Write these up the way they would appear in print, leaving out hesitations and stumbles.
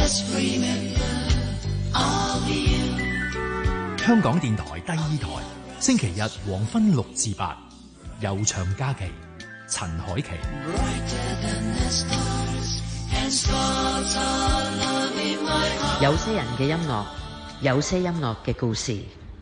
香港電台第二台，星期日黃昏6至8，悠長假期，陳凱琪。 有些人嘅音樂，有些音樂嘅故事。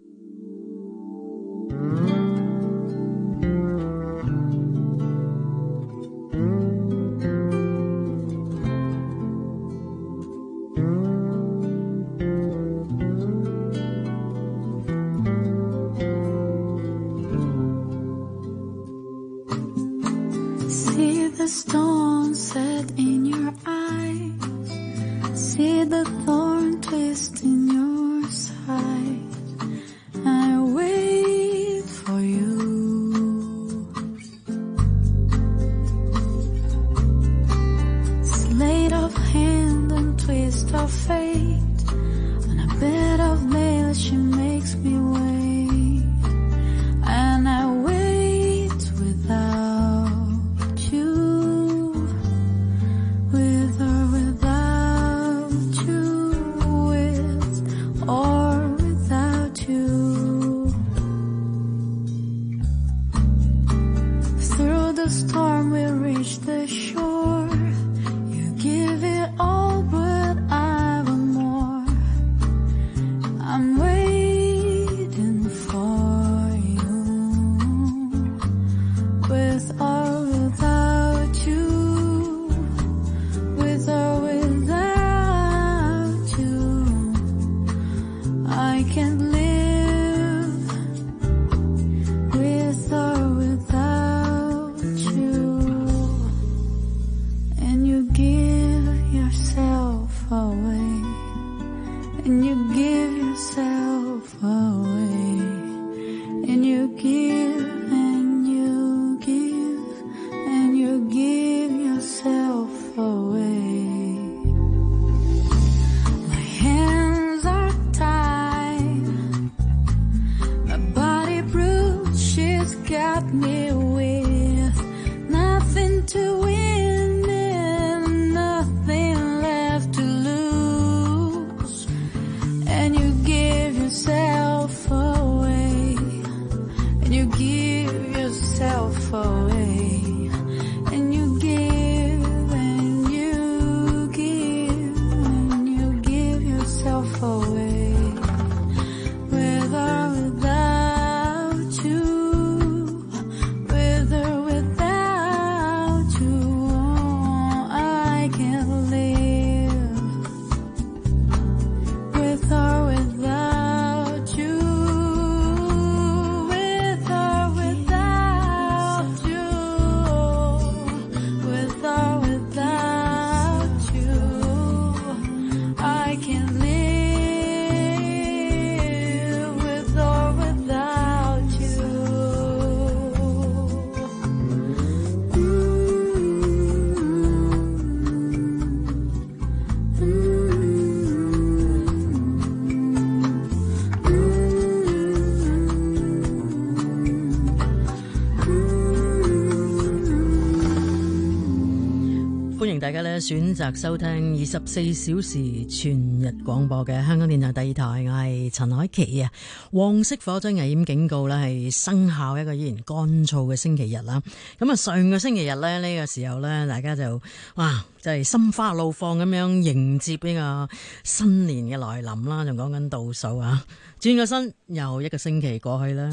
大家咧選擇收聽24小時全日廣播嘅香港電台第二台，我係陳凱琪啊。黃色火災危險警告咧係生效一個依然乾燥嘅星期日啦。咁啊，上個星期日咧呢個時候咧，大家就真係心花怒放咁樣迎接呢個新年嘅來臨啦，仲講緊倒數啊，轉個身又一個星期過去啦，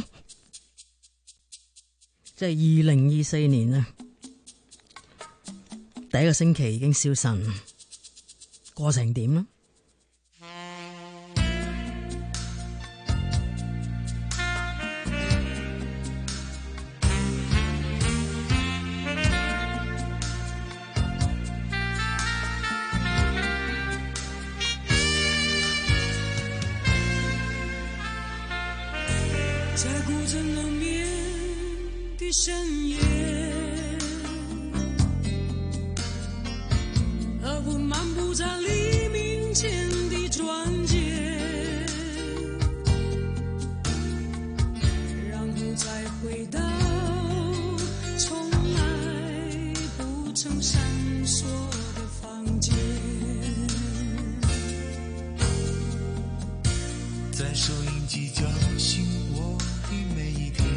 即係2024年啊。第一個星期已經消神，過程點呢？ 在孤枕冷眠的深夜，我漫步在黎明前的转角，然后再回到从来不曾闪烁的房间。 收音机叫醒我的每一天，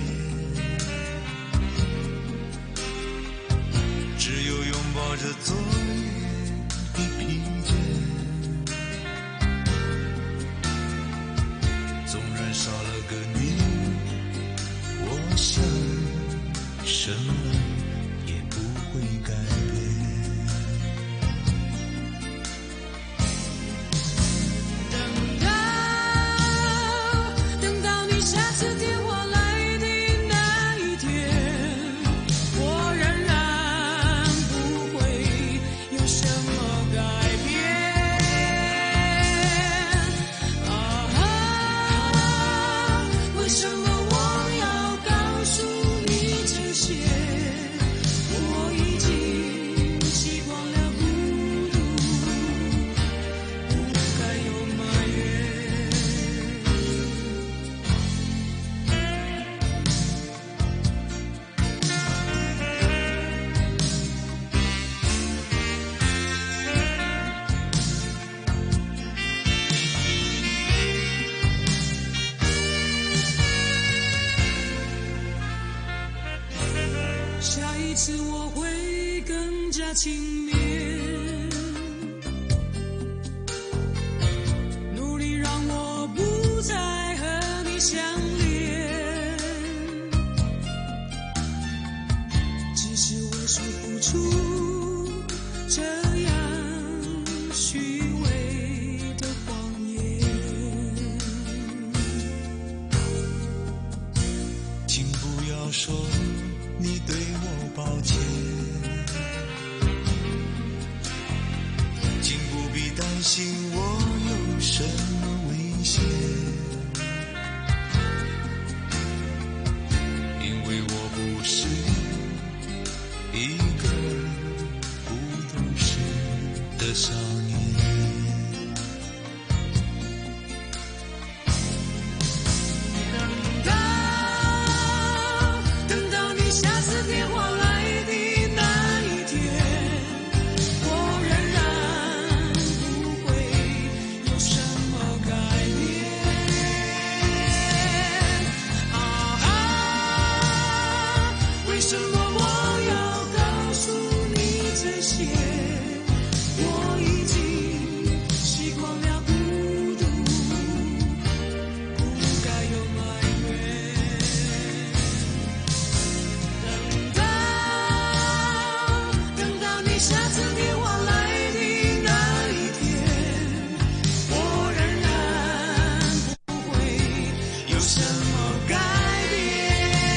只有拥抱着昨夜的疲倦，纵然少了个你，我想什么也不会改变。 等到你下次电话来的那一天，我仍然不会有什么改变。为什么我要告诉你这些？我已经习惯了孤独，不该有埋怨。下一次我会更加勤勉，努力让我不再和你相连，只是我说不出这样虚伪的谎言。 请不要说你对我抱歉，请不必担心我有什么危险，因为我不是一个不懂事的少年。 等到你下次电话来的那一天，我仍然不会有什么改变。为什么我要告诉你这些？我已经习惯了孤独，不该有埋怨。等到你下次电话来的那一天，我仍然不会有什么改变。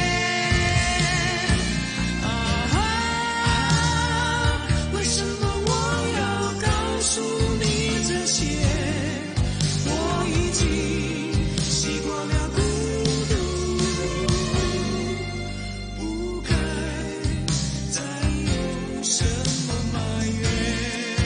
为什么我要告诉你这些？我已经习惯了孤独，不该再有什么埋怨。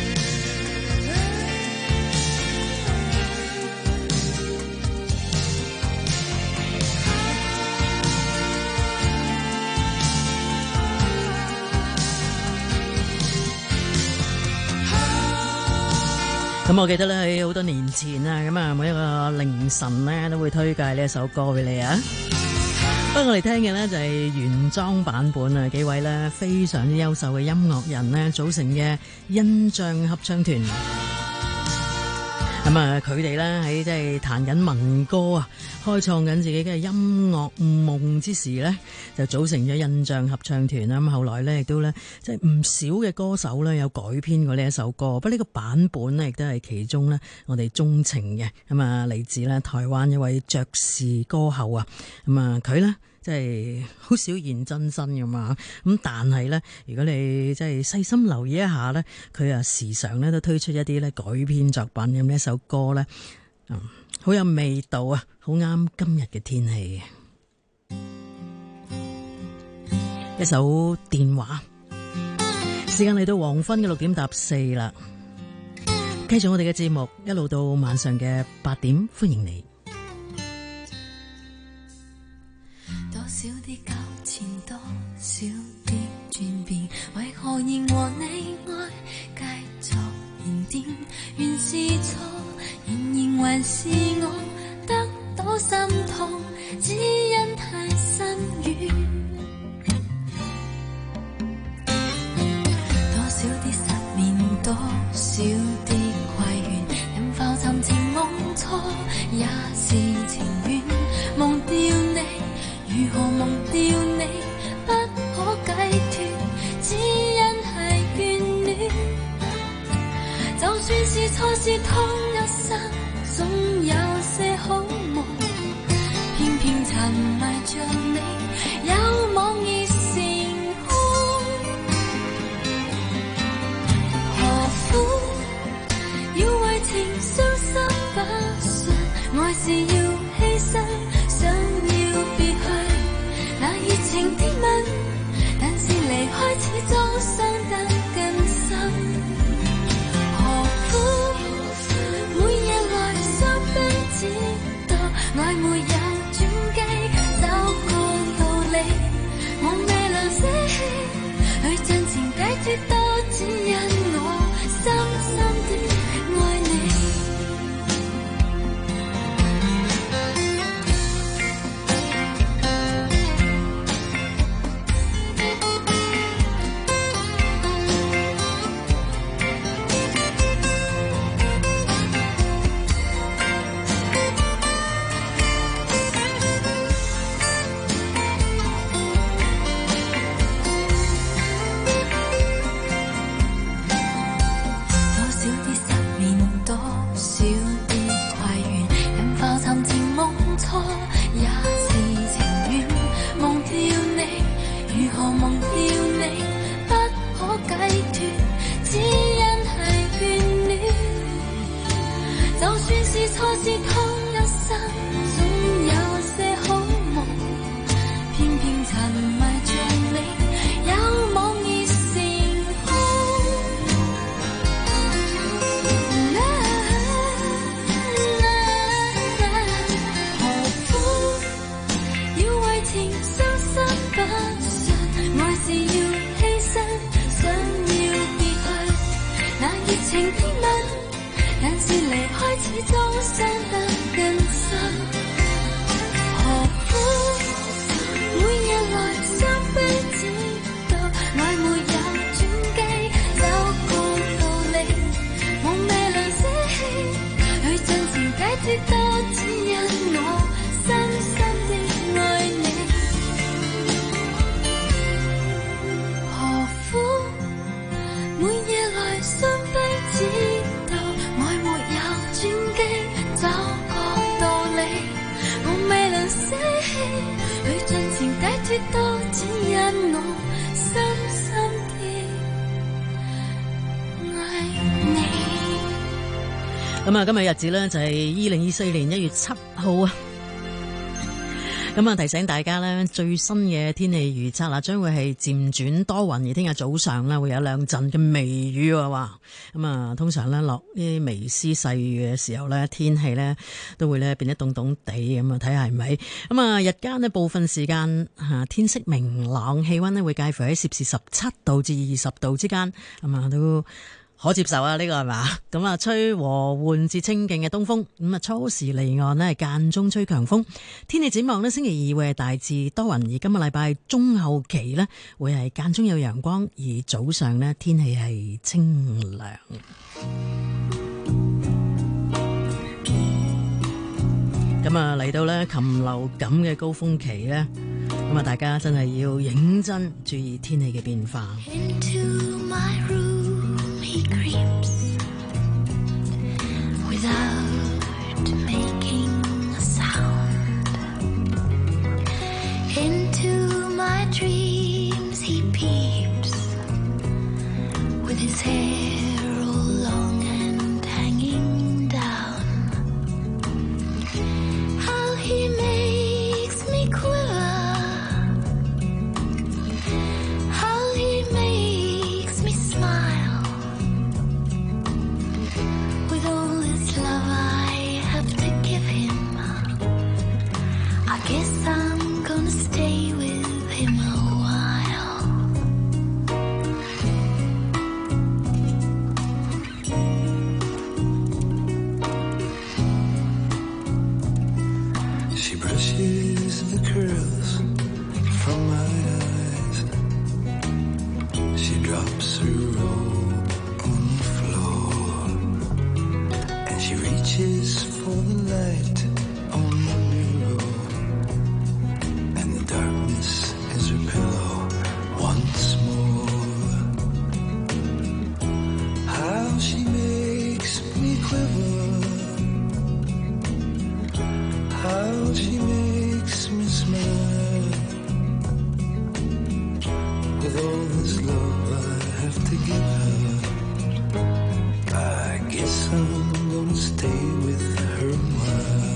咁我記得咧喺好多年前啊，咁啊每一個凌晨咧都會推介呢一首歌俾你啊。不過我哋聽嘅呢就係原裝版本啊，幾位咧非常之優秀嘅音樂人咧組成嘅印象合唱團。咁啊，佢哋咧喺即係彈緊民歌啊，開創緊自己嘅音樂夢之時咧，就組成咗印象合唱團啦。咁後來咧亦都咧即係唔少嘅歌手咧有改編過呢一首歌，不過呢個版本咧亦都係其中咧我哋鍾情嘅。咁啊，嚟自咧台灣一位爵士歌后啊，咁啊佢咧即係好少現真身㗎嘛，咁但係咧，如果你即係細心留意一下咧，佢啊時常咧都推出一啲咧改編作品，咁呢一首歌咧，好有味道啊，好啱今日嘅天氣嘅。一首電話，時間嚟到黃昏嘅6:04啦，繼續我哋嘅節目，一路到晚上嘅8點，歡迎你。 多少啲糾纏，多少啲轉變，為何仍和你愛繼續燃點？原是錯，仍然還是我得少的規勸，任浮沉情夢錯也是情願。忘掉你，如何忘掉你？不可解脫，只因係眷戀。就算是錯是痛一生，總有些好夢。偏偏沉迷着你，有妄意成空。何苦要為情傷心不順？愛是要犧牲，想要別去那熱情的吻，但是離開始終傷得更深。何苦每夜來傷悲，知道愛沒有轉機，找個道理，我未能捨棄，去盡情解脫都只因我深深的愛你。 咁啊，今日日子咧就係2024年1月7號啊。咁啊，提醒大家咧，最新嘅天氣預測啦，將會係漸轉多雲，而聽日早上咧會有兩陣嘅微雨啊。咁啊，通常咧落啲微絲細雨嘅時候咧，天氣咧都會咧變得凍凍地咁啊，睇下係咪。咁啊，日間呢部分時間天色明朗，氣溫咧會介乎喺攝氏17度至20度之間，咁啊都可接受啊，呢個係嘛？咁啊，吹和緩至清勁嘅東風，咁啊初時離岸呢間中吹強風。天氣展望呢，星期二會係大致多雲，而今個禮拜中後期呢會係間中有陽光，而早上呢天氣係清涼。咁啊嚟到呢禽流感嘅高峰期呢，咁啊大家真係要認真注意天氣嘅變化。 He creeps without making a sound. Into my dreams he peeps with his hair all long and hanging down. How he makes me quiver, how he makes me smile. Guess I'm gonna stay with him a while. She brushes the curls from my eyes. She drops her robe on the floor. matches for the light on the bureau, and the darkness is her pillow once more. How she makes me quiver, how she makes me smile. With all this love I have to give her, I guess I'm gonna stay with her a while.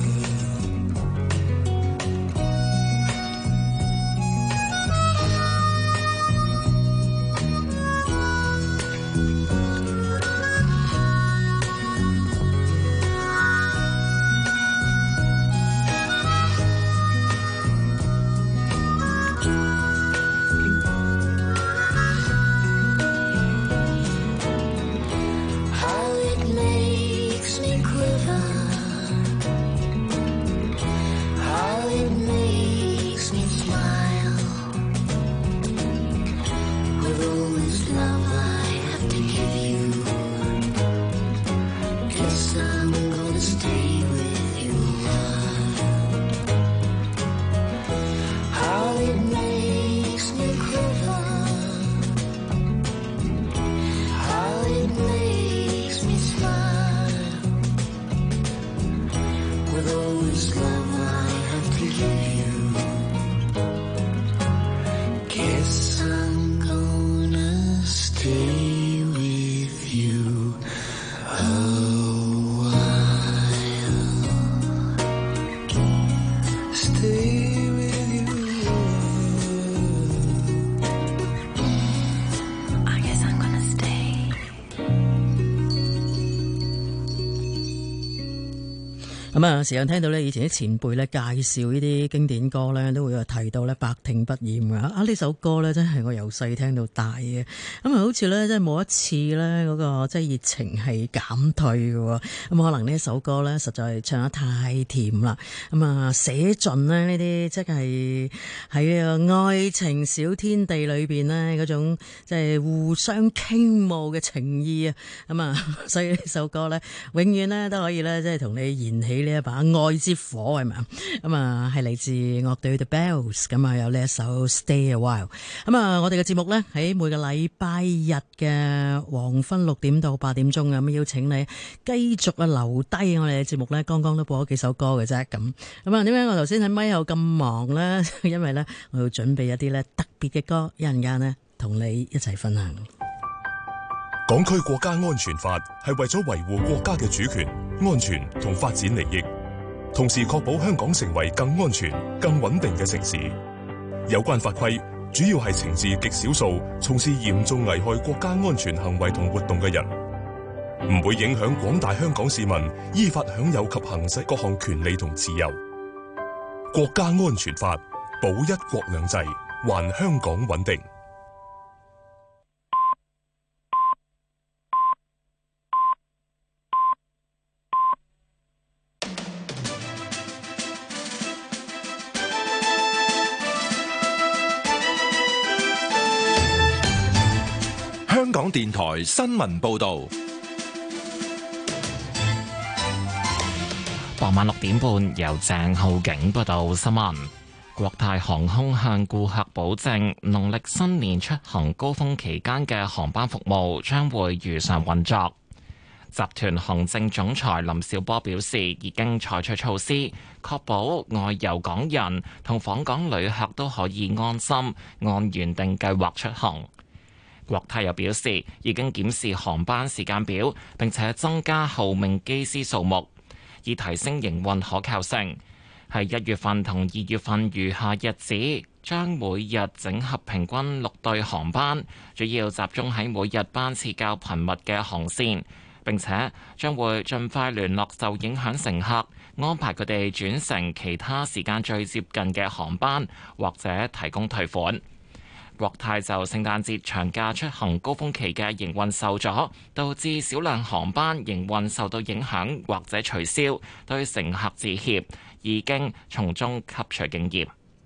咁啊，時間聽到咧，以前啲前輩咧介紹呢啲經典歌咧，都會有提到咧百聽不厭㗎。啊，呢首歌咧真係我由細聽到大嘅。咁啊，好似咧真係冇一次咧嗰個即係熱情係減退嘅。咁可能呢一首歌咧，實在係唱得太甜啦。咁啊，寫盡咧呢啲即係喺愛情小天地裏邊咧嗰種即係互相傾慕嘅情意啊。咁啊，所以呢首歌咧，永遠咧都可以咧即係同你燃起呢一把愛之火，係咪啊？咁啊，係嚟自樂隊 The Bells， 咁啊有呢一首 Stay a While。咁啊，我哋嘅節目咧喺每個禮拜日嘅黃昏6點到8點鐘啊，咁邀請你繼續啊留低我哋嘅節目咧。剛剛都播咗幾首歌嘅啫，咁啊，點解我頭先喺咪後咁忙咧？因為咧我要準備一啲咧特別嘅歌，一陣間咧同你一齊分享。 港區國家安全法係為咗維護國家嘅主權、安全同發展利益，同時確保香港成為更安全、更穩定嘅城市。有關法規主要係懲治極少數從事嚴重危害國家安全行為同活動嘅人，唔會影響廣大香港市民依法享有及行使各項權利同自由。國家安全法保一國兩制，還香港穩定。 香港電台新聞報道， 傍晚6點半由鄭浩景報道新聞。國泰航空向顧客保證，農曆新年出行高峰期間嘅航班服務將會如常運作。集團行政總裁林紹波表示，已經採取措施，確保外遊港人同訪港旅客都可以安心按原定計劃出行。國泰又表示，已經檢視航班時間表，並且增加候命機師數目，以提升營運可靠性。喺1月份同2月份餘下日子，將每日整合平均6對航班，主要集中喺每日班次較頻密嘅航線，並且將會盡快聯絡受影響乘客，安排佢哋轉乘其他時間最接近嘅航班，或者提供退款。國泰就聖誕節長假出行高峰期嘅營運受阻，導致少量航班營運受到影響或者取消，對乘客致歉，已經從中吸取經驗。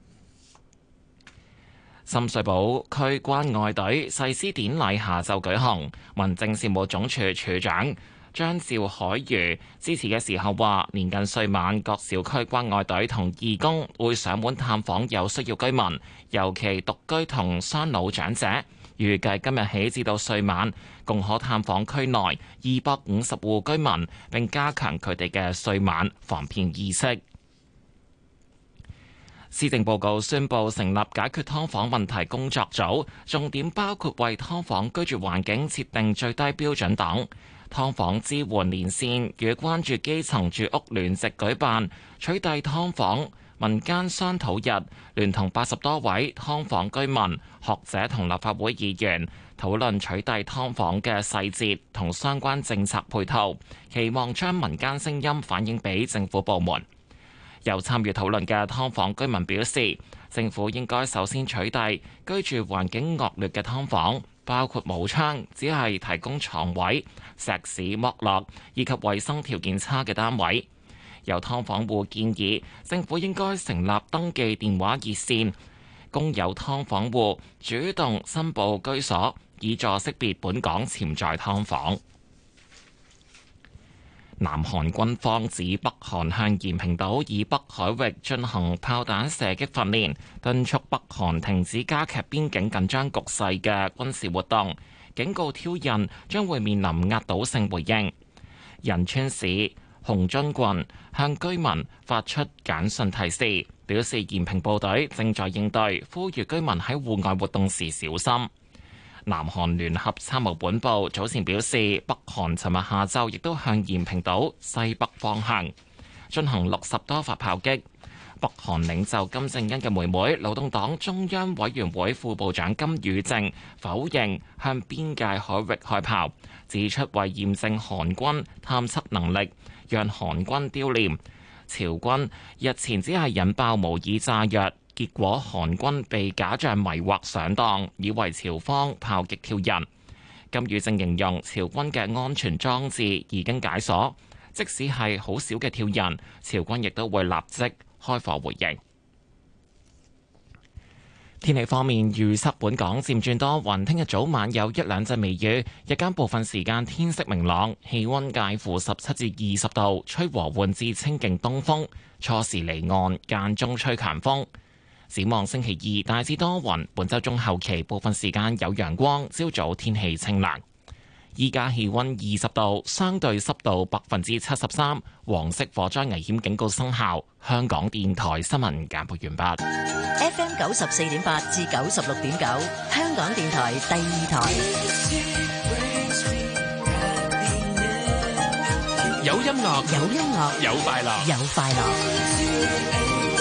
深水埗區關愛隊誓師典禮下晝舉行，民政事務總署署長張兆海瑜致辭嘅時候話，年近歲晚，各小區關愛隊同義工會上門探訪有需要居民，尤其獨居同雙老長者。預計今日起至到歲晚，共可探訪區內250戶居民，並加強佢哋嘅歲晚防騙意識。施政報告宣布成立解決劏房問題工作組，重點包括為劏房居住環境設定最低標準等。劏房支援連線與關注基層住屋聯席舉辦取締劏房民間商討日，聯同80多位劏房居民、學者同立法會議員討論取締劏房嘅細節同相關政策配套，期望將民間聲音反映俾政府部門。有參與討論嘅劏房居民表示，政府應該首先取締居住環境惡劣嘅劏房，包括冇窗、只係提供床位、石屎剝落以及衛生條件差嘅單位。有劏房戶建議政府應該成立登記電話熱線，供有劏房戶主動申報居所，以助識別本港潛在劏房。南韓軍方指北韓向延坪島以北海域進行炮彈射擊訓練，敦促北韓停止加劇邊境緊張局勢嘅軍事活動，警告挑釁將會面臨壓倒性回應。仁川市洪津郡向居民發出簡訊提示，表示延坪部隊正在應對，呼籲居民喺戶外活動時小心。南韓聯合參謀本部早前表示，北韓尋日下晝亦都向延坪島西北方向進行60多發炮擊。北韓領袖金正恩嘅妹妹、勞動黨中央委員會副部長金與正否認向邊界海域開炮，指出為驗證韓軍探測能力，讓韓軍丟臉。朝軍日前只係引爆模擬炸藥，結果韓軍被假象迷惑上當，以為朝方炮擊挑釁。金與正形容朝軍嘅安全裝置已經解鎖，即使係好少嘅挑釁，朝軍亦都會立即開火回應。天氣方面，預測本港漸轉多雲，聽日早晚有一兩陣微雨，日間部分時間天色明朗，氣溫介乎17至20度，吹和緩至清勁東風，初時離岸，間中吹強風。展望星期二大致多雲，本週中後期部分時間有陽光，朝早天氣清涼。依家氣溫20度，相對濕度73%，黃色火災危險警告生效。香港電台新聞簡報完畢。 FM 94.8至96.9，香港電台第二台。 有音樂， 有音樂， 有快樂， 有快樂。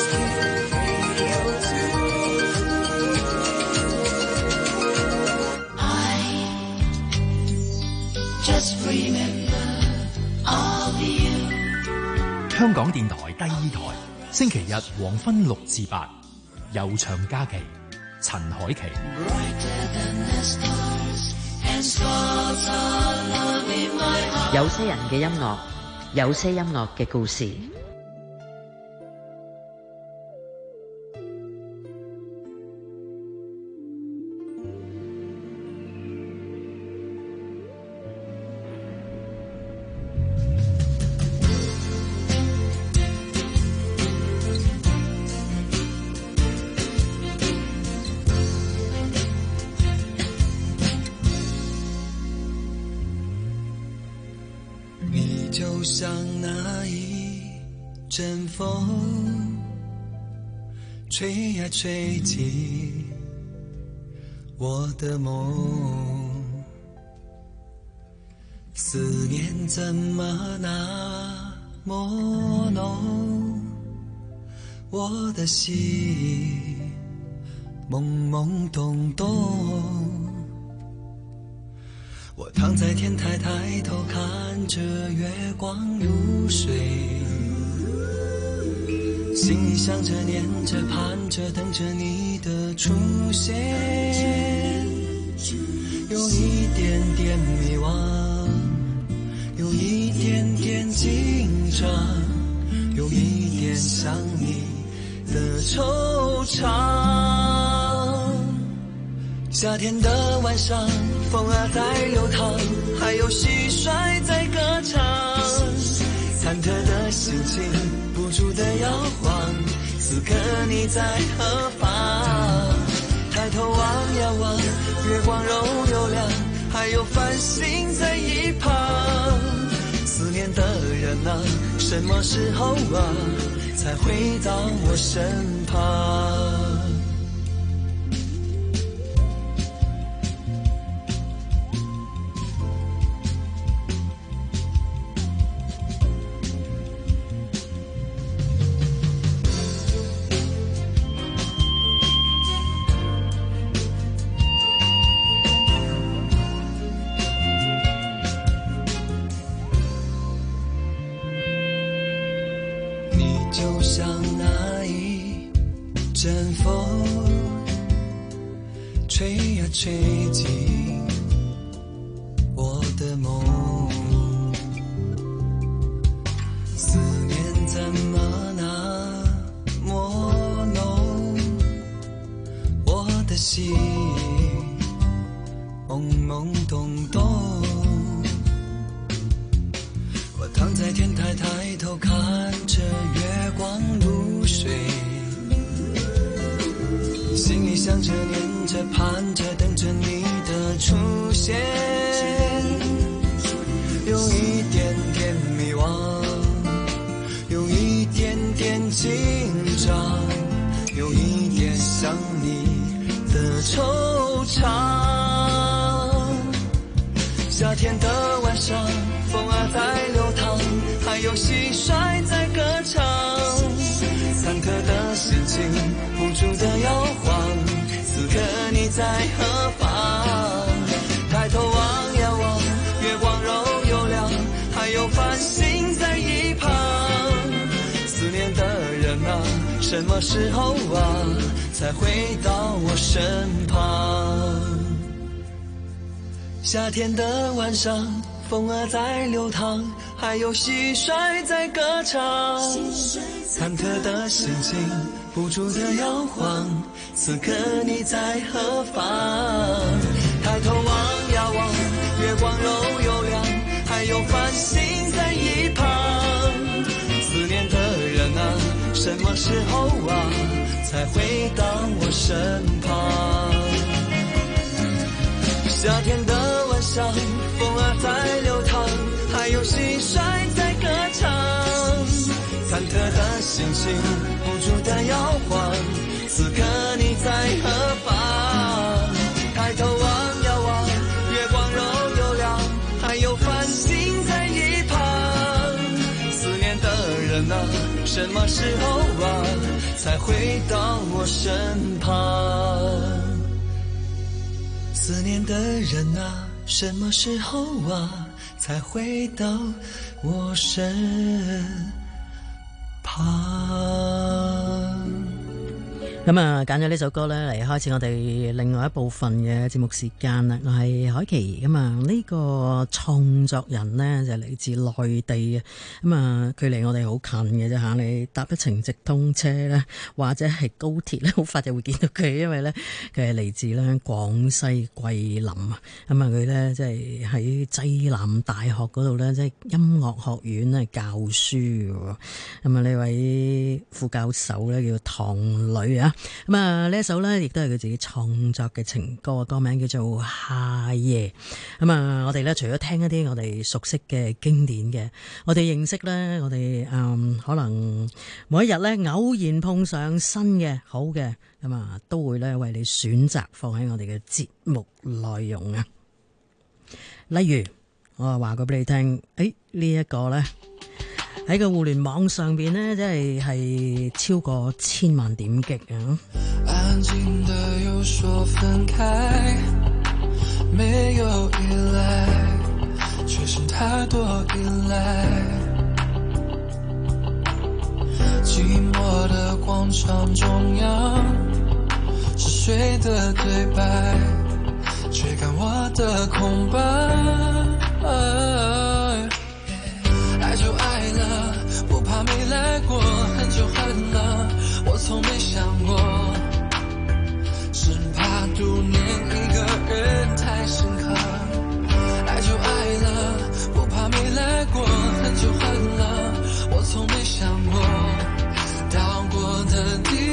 香港電台第二台，星期日黃昏6至8，悠長假期，陳凱琪。 有些人嘅音樂，有些音樂嘅故事。 就像那一阵风，吹呀吹进我的梦，思念怎么那么浓，我的心懵懵懂懂，我躺在天台抬头看着月光入睡，心里想着念着盼着等着你的出现，有一点点迷惘，有一点点紧张，有一点想你的惆怅。夏天的晚上，风儿在流淌，还有蟋蟀在歌唱。 刻你在何方？抬头望呀望，月光柔又亮，还有繁星在一旁。思念的人啊，什么时候啊，才回到我身旁？就像那一阵风，吹呀吹进我的梦。思念怎么那么浓，我的心懵懵懂懂。我躺在天台，抬头看着月光如水，心里想着念着盼着等着你的出现，有一点点迷惘，有一点点紧张，有一点想你的惆怅。夏天的晚上，风儿在流淌，还有蟋蟀在歌唱，忐忑的心情不住地摇晃，此刻你在何方？抬头望呀望，月光柔又亮，还有繁星在一旁。思念的人啊，什么时候啊，才回到我身旁？夏天的晚上，风儿在流淌，还有蟋蟀在歌唱，忐忑的心情不住地摇晃，此刻你在何方？抬头望呀望，月光柔又亮，还有繁星在一旁。思念的人啊，什么时候啊，才回到我身旁？夏天的晚上，风儿在流淌，还有蟋蟀在歌唱，忐忑的心情不住地摇晃，此刻你在何方？抬头望呀望，月光柔又亮，还有繁星在一旁。思念的人啊，什么时候啊，才回到我身旁？思念的人啊，什么时候啊，才回到我身旁？ 咁啊，揀咗呢首歌咧嚟開始我哋另外一部分嘅節目時間啦。我係海琪咁啊，呢個創作人呢，就嚟自內地嘅，咁啊距離我哋好近嘅啫嚇，你搭一程直通車咧，或者係高鐵咧，好快就會見到佢，因為咧佢係嚟自咧廣西桂林啊。咁啊佢咧即係喺濟南大學嗰度咧，即係音樂學院咧教書嘅。咁啊呢位副教授咧叫唐磊啊。咁啊呢一首咧亦都係佢自己創作嘅情歌，歌名叫做夏夜。咁啊我哋咧除咗聽一啲我哋熟悉嘅經典嘅，我哋認識咧我哋可能每一日咧偶然碰上新嘅好嘅，咁啊都會咧為你選擇放喺我哋嘅節目內容啊。例如我話過俾你聽，呢一個咧喺個互聯網上邊呢，真係超過1000萬點擊啊！ 安靜的又說分開，沒有依賴，卻是太多依賴。寂寞的廣場中央，是誰的對白，追趕我的空白。愛就愛了，不怕沒來過，恨就恨了，我從沒想過，只怕讀念一個人太深刻。愛就愛了，不怕沒來過，恨就恨了，我從沒想過，到過的地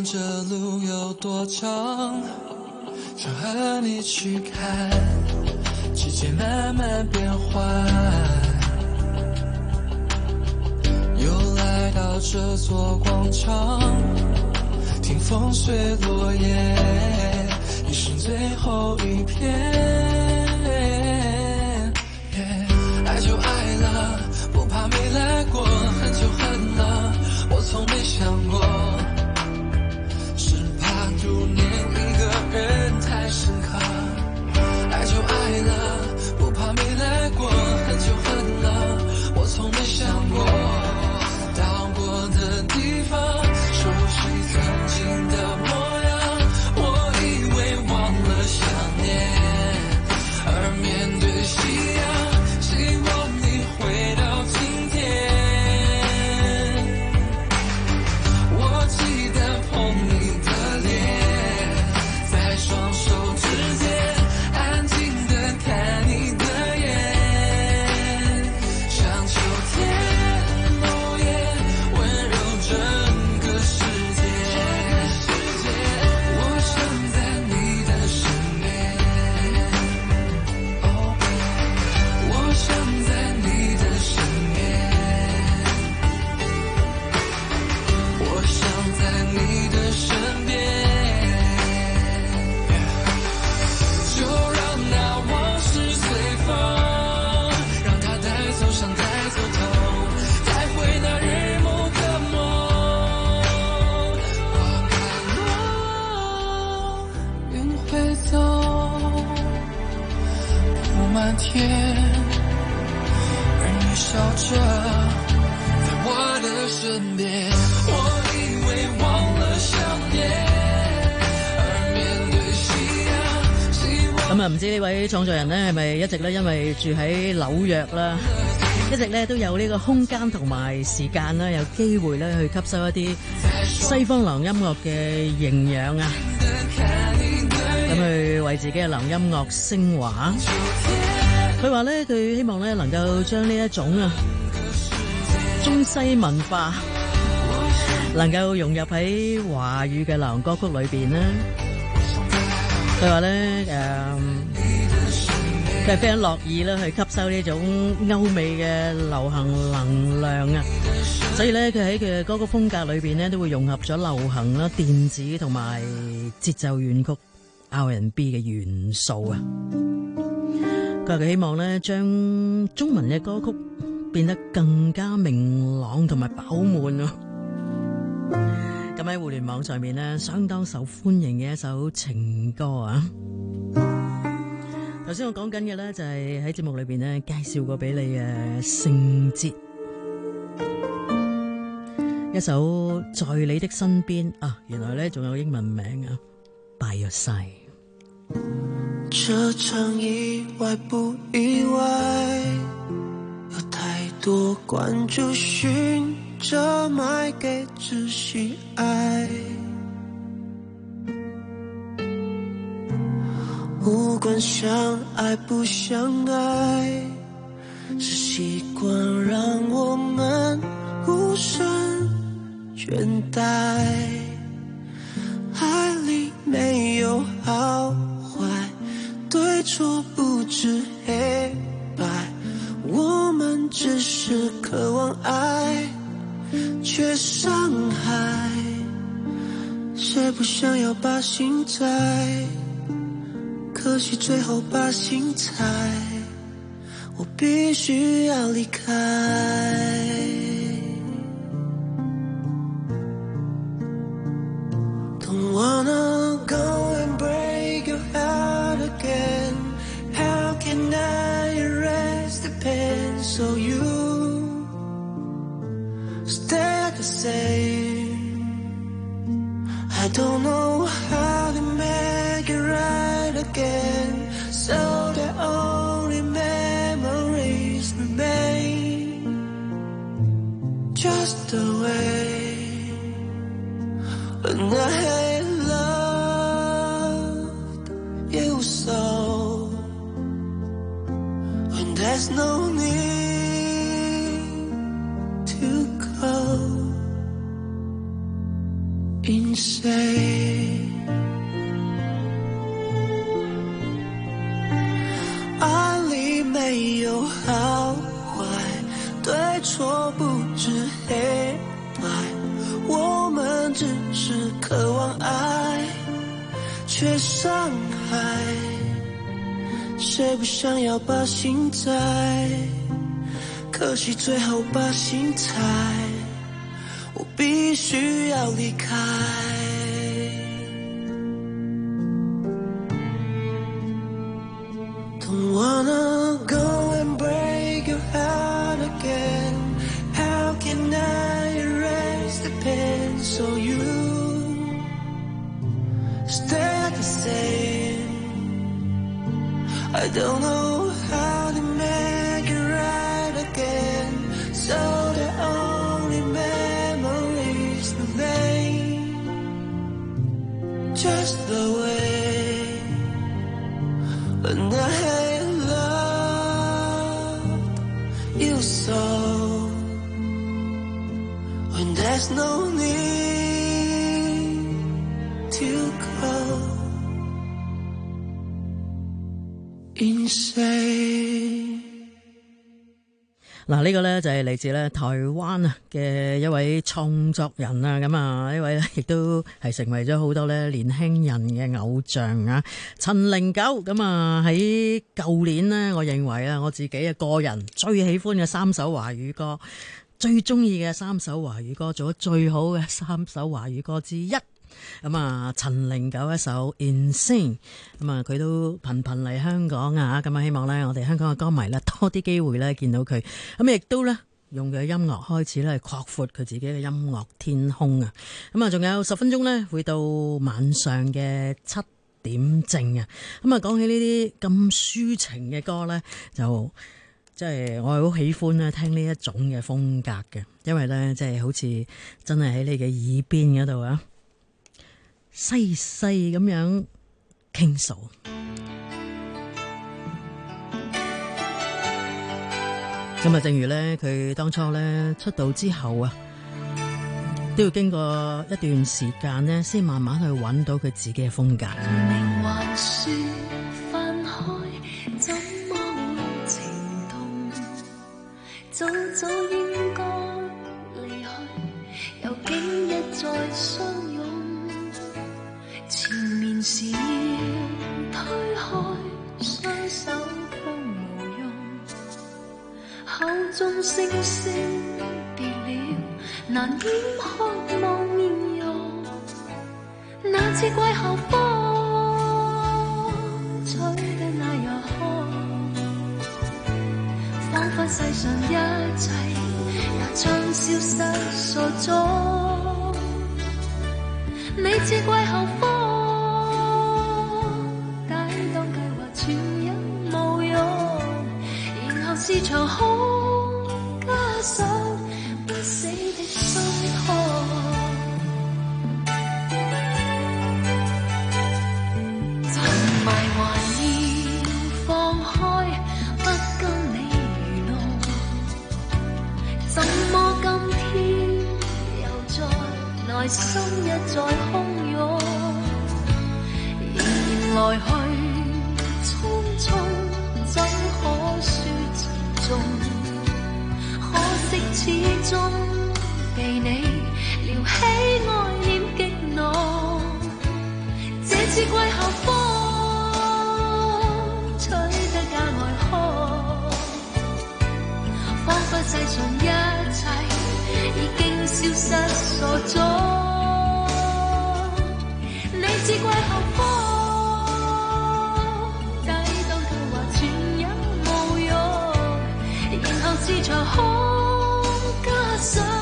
管这路有多长，想和你去看季节慢慢变换。又来到这座广场，听风随落叶，一生最后一片。爱就爱了，不怕没来过，恨就恨了，我从没想过，是怕读念一个人太深刻。爱就爱了，不怕没来过，恨就恨了，我从没想过，到过的地方，熟悉曾经的模样，我以为忘了想念，而面对夕阳，希望你回到今天。我记得碰你的脸，在双手之间安静地看你的眼，像秋天落叶温柔整个世界。我想在你的身边，我想在你的身边，我想在你的身边。就让那往事随风，让它带走伤，带走痛，带回那日暮的梦。花开落，云会走，铺满天，而你笑着在我的身边。我以为忘了想念，而面对夕阳，希望咁啊，唔知呢位創作人呢係咪一直咧因為住喺紐約啦，一直咧都有呢個空間同埋時間啦，有機會咧去吸收一啲西方流音樂嘅營養啊，咁去為自己嘅流音樂升華。佢話咧，佢希望咧能夠將呢一種啊中西文化能夠融入喺華語嘅流行歌曲裏邊啦。佢話咧佢係非常樂意啦去吸收呢種歐美嘅流行能量啊，所以咧佢喺佢嘅歌曲風格裏邊咧都會融合咗流行啦、電子同埋節奏軟曲 R&B 嘅元素啊。佢話佢希望咧將中文嘅歌曲變得更加明朗同埋飽滿啊。咁喺互聯網上面咧，相當受歡迎嘅一首情歌啊！頭先我講緊嘅咧，就係喺節目裏邊咧介紹過俾你嘅聖節，一首在你的身邊啊，原來咧仲有英文名啊 ，By Your Side。 這場意外不意外，有太多關注尋着賣給窒息愛，無關相愛不相愛，是習慣讓我們無聲倦怠，愛裡沒有好壞，對錯不知黑白，我們只是渴望愛卻傷害，誰不想要把心摘，可惜最後把心裁，我必須要離開。Don't wanna go and break your heart again, how can I erase the pain so you stay the same. I don't know how to make it right again, so that only memories remain just the way when I had loved you so, when there's no need to go. insane。爱里没有好坏，对错不知黑白，我们只是渴望爱，却伤害。谁不想要把心摘？可惜最后把心裁，我必须要离开。Don't wanna go and break your heart again. How can I erase the pain so you stay the same? I don't know how to make it right again, so the only memories remain just the way when I had loved you so, when there's no need to go insane。 嗱，呢個呢就係嚟自咧台灣啊嘅一位創作人啊，咁啊呢位咧亦都係成為咗好多咧年輕人嘅偶像啊，陳零九。咁啊喺舊年呢，我認為啊我自己嘅個人最喜歡嘅3首華語歌，最中意嘅3首華語歌，做咗最好嘅3首華語歌之一。咁啊，陳零九一首 Insane， 咁啊，佢都頻頻嚟香港啊，咁啊，希望咧我哋香港嘅歌迷咧多啲機會咧見到佢，咁亦都咧用佢嘅音樂開始咧擴闊佢自己嘅音樂天空啊，咁啊，仲有10分鐘咧會到晚上嘅7點正啊，咁啊，講起呢啲咁抒情嘅歌咧，就即係我係好喜歡咧聽呢一種嘅風格嘅，因為咧即係好似真係喺你嘅耳邊嗰度啊。細細咁樣傾訴，咁啊，正如咧佢當初咧出道之後啊，都要經過一段時間咧，先慢慢去揾到佢自己嘅風格。 明還說分開，怎麼會情動？早早應該離去，又竟一再相擁。前面是要推開，雙手卻無用，口中聲聲別了，難掩渴望面容。那次季候風吹得那樣寒，彷彿世上一切也將消失傻咗。你似季候風，抵擋計劃全因無用，然後是場空加上不死的心痛。沉迷還要放開，不跟你愚弄，怎麼今天又再內心一再洶湧，仍然來去匆匆，怎可說沉重？可惜始終被你撩起愛念激怒，這次季候風吹得格外寒，彷彿世上一切已經消失傻咗。你似季候風，抵擋計劃全因無用，然後是場空加上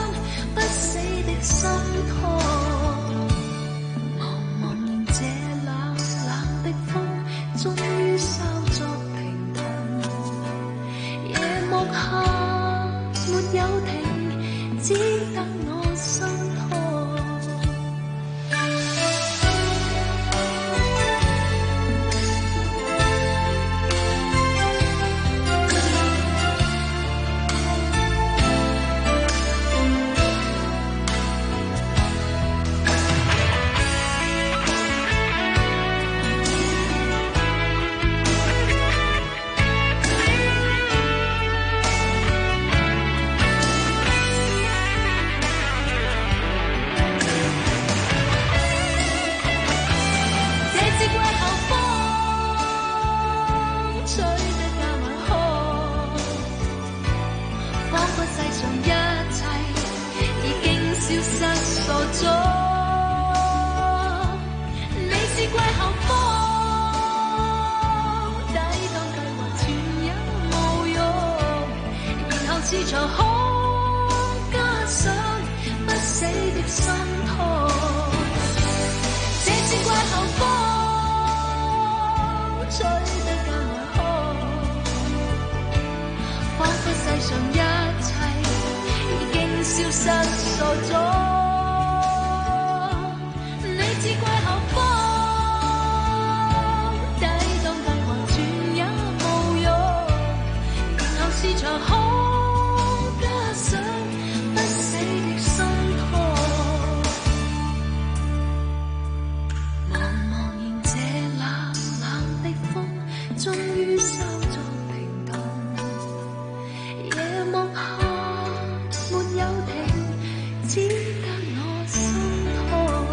傻咗。你是季候風，抵擋計劃全有無用，然後似場空，加上不死的心痛。這次季候風吹得更為兇，彷彿世上一切已經消失傻咗。你似季候風，抵擋計劃全有無用，然後是場空，加上不死的心痛。茫茫然這冷冷的風，終於收咗平淡。夜幕下沒有停，只得我心痛。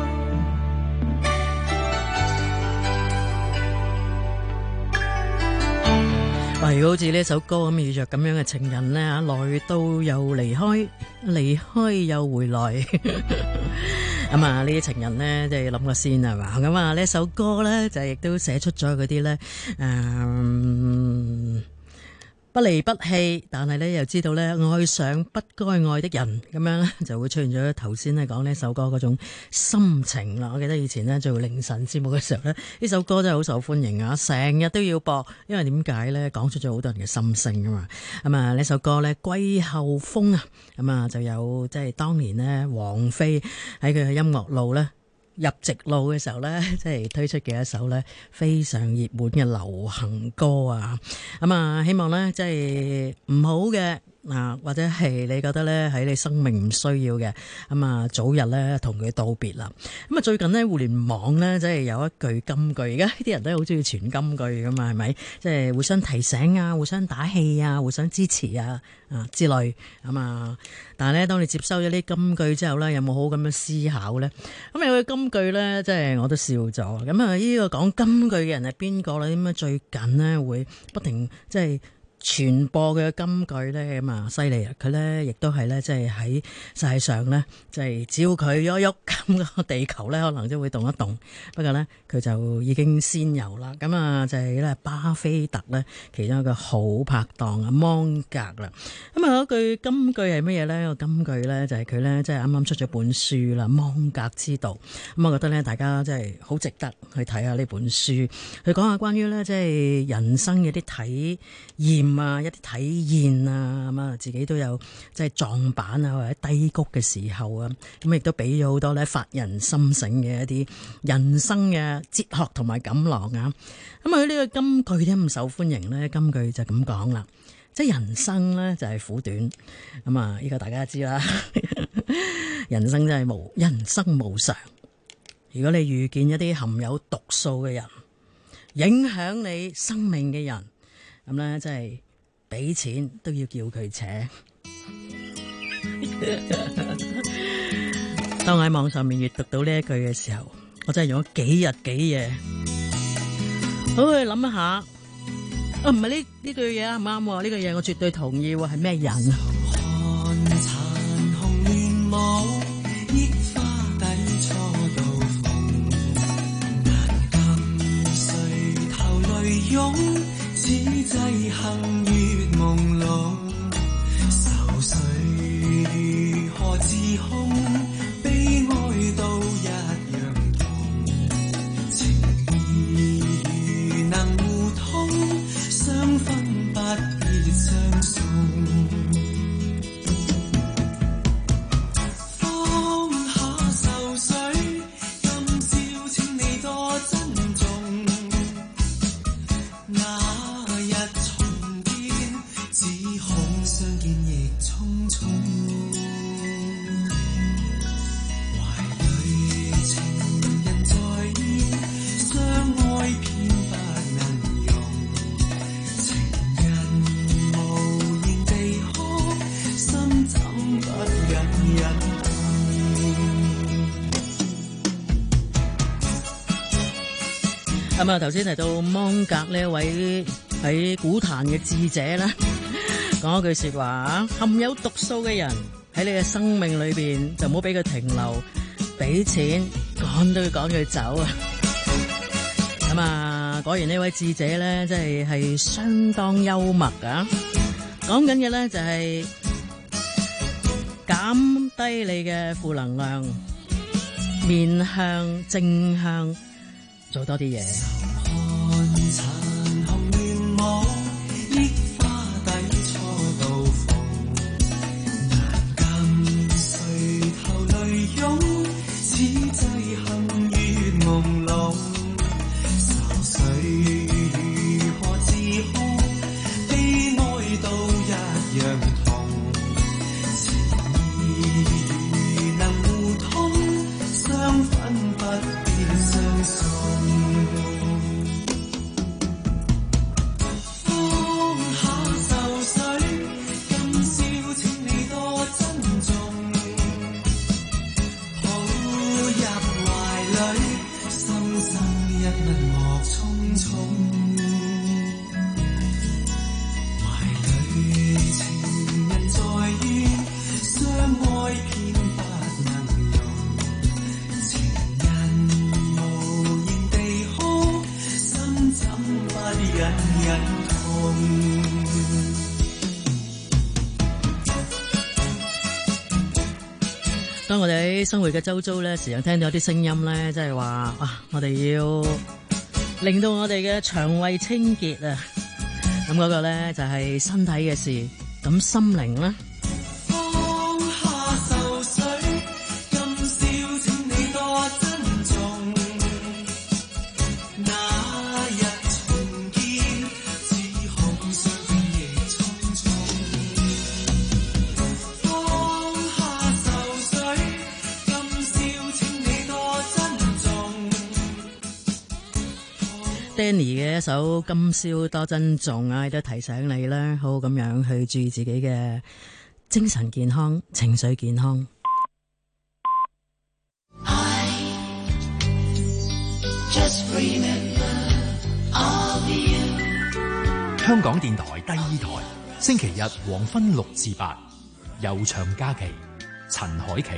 如果好似呢首歌咁遇着咁樣嘅情人呢，來到又離開，離開又回來。咁啊，呢啲情人呢，即係諗個先係嘛。咁啊，呢首歌呢，就亦都寫出咗嗰啲呢，不離不棄，但係呢又知道呢，愛上不該愛的人，咁樣呢就會出現咗頭先呢講呢首歌嗰種心情啦。我記得以前呢做凌晨節目嘅時候呢，呢首歌真係好受歡迎啊，成日都要播，因為點解呢？講出咗好多人嘅心聲啊嘛。咁啊，呢首歌呢，季候風啊，咁啊就有即係當年呢，王菲喺佢嘅音樂路呢，入直路嘅時候呢，即係推出嘅一首呢非常熱門嘅流行歌啊！咁啊，希望呢，即係唔好嘅或者係你覺得呢喺你生命唔需要嘅，咁啊早日呢同佢道別啦。咁啊最近呢，互聯網呢，即係有一句金句，而家啲人都好中意傳金句噶嘛，係咪？即係互相提醒啊，互相打氣啊，互相支持啊之類咁啊。但係呢，當你接收咗呢金句之後呢，有冇好咁樣思考呢？咁有句金句呢，即係我都笑咗。咁啊，呢個講金句嘅人係邊個呢？點解最近呢會不停即係傳播嘅金句咧，咁啊犀利啊！佢咧亦都係咧，即係喺世界上咧，即係只要佢喐喐，咁個地球咧可能都會動一動。不過咧，佢就已經先遊啦。咁啊，就係咧巴菲特咧其中一個好拍檔啊，芒格啦。咁啊，嗰句金句係乜嘢咧？個金句咧就係佢咧，即係啱啱出咗本書啦，《芒格之道》。咁我覺得咧，大家真係好值得去睇下呢本書。佢講下關於咧，即係人生嘅啲體驗啊，一啲體驗啊，咁啊，自己都有即係撞板啊，或者低谷嘅時候啊，咁亦都俾咗好多咧發人心醒嘅一啲人生嘅哲學同埋錦囊啊。咁佢呢個金句點咁受歡迎咧？金句就咁講啦，即係人生咧就係苦短，咁啊，呢個大家知啦。人生真係人生無常。如果你遇見一啲含有毒素嘅人，影響你生命嘅人，咁咧真係俾錢都要叫佢扯。當我喺網上面閱讀到呢一句嘅時候，我真係用咗幾日幾夜，好去諗一下。啊，唔係呢句嘢啱唔啱喎？呢句嘢我絕對同意喎。係咩人啊？ 看殘紅亂舞，益花底初到逢，難禁垂頭淚湧，此際幸月朦朧，愁緒如何自控，悲哀都一樣痛，情義如能互通，相分不必相送。放下愁緒，今宵請你多珍重，那日重見，只恐相見亦匆匆。懷裡情人在現，相愛偏不能容，情人無形地哭，心怎不忍忍痛。 咁啊，頭先提到芒格呢一位喺股壇嘅智者啦，講一句說話，含有毒素嘅人喺你嘅生命裏邊，就唔好俾佢停留，俾錢趕都要趕佢走啊！咁啊，果然呢位智者咧，真係相當幽默啊！講緊嘅咧就係減低你嘅負能量，面向正向，做多啲嘢。當我哋喺生活嘅周遭咧，時常聽到有啲聲音咧，即係話哇，我哋要令到我哋嘅腸胃清潔啊！咁嗰個咧就係身體嘅事，咁心靈咧。Danny 嘅一首《今宵多珍重》啊，都提醒你咧，好好咁樣去注意自己嘅精神健康、情緒健康。 香港電台第二台，星期日黃昏6至8，悠長假期，陳凱琪。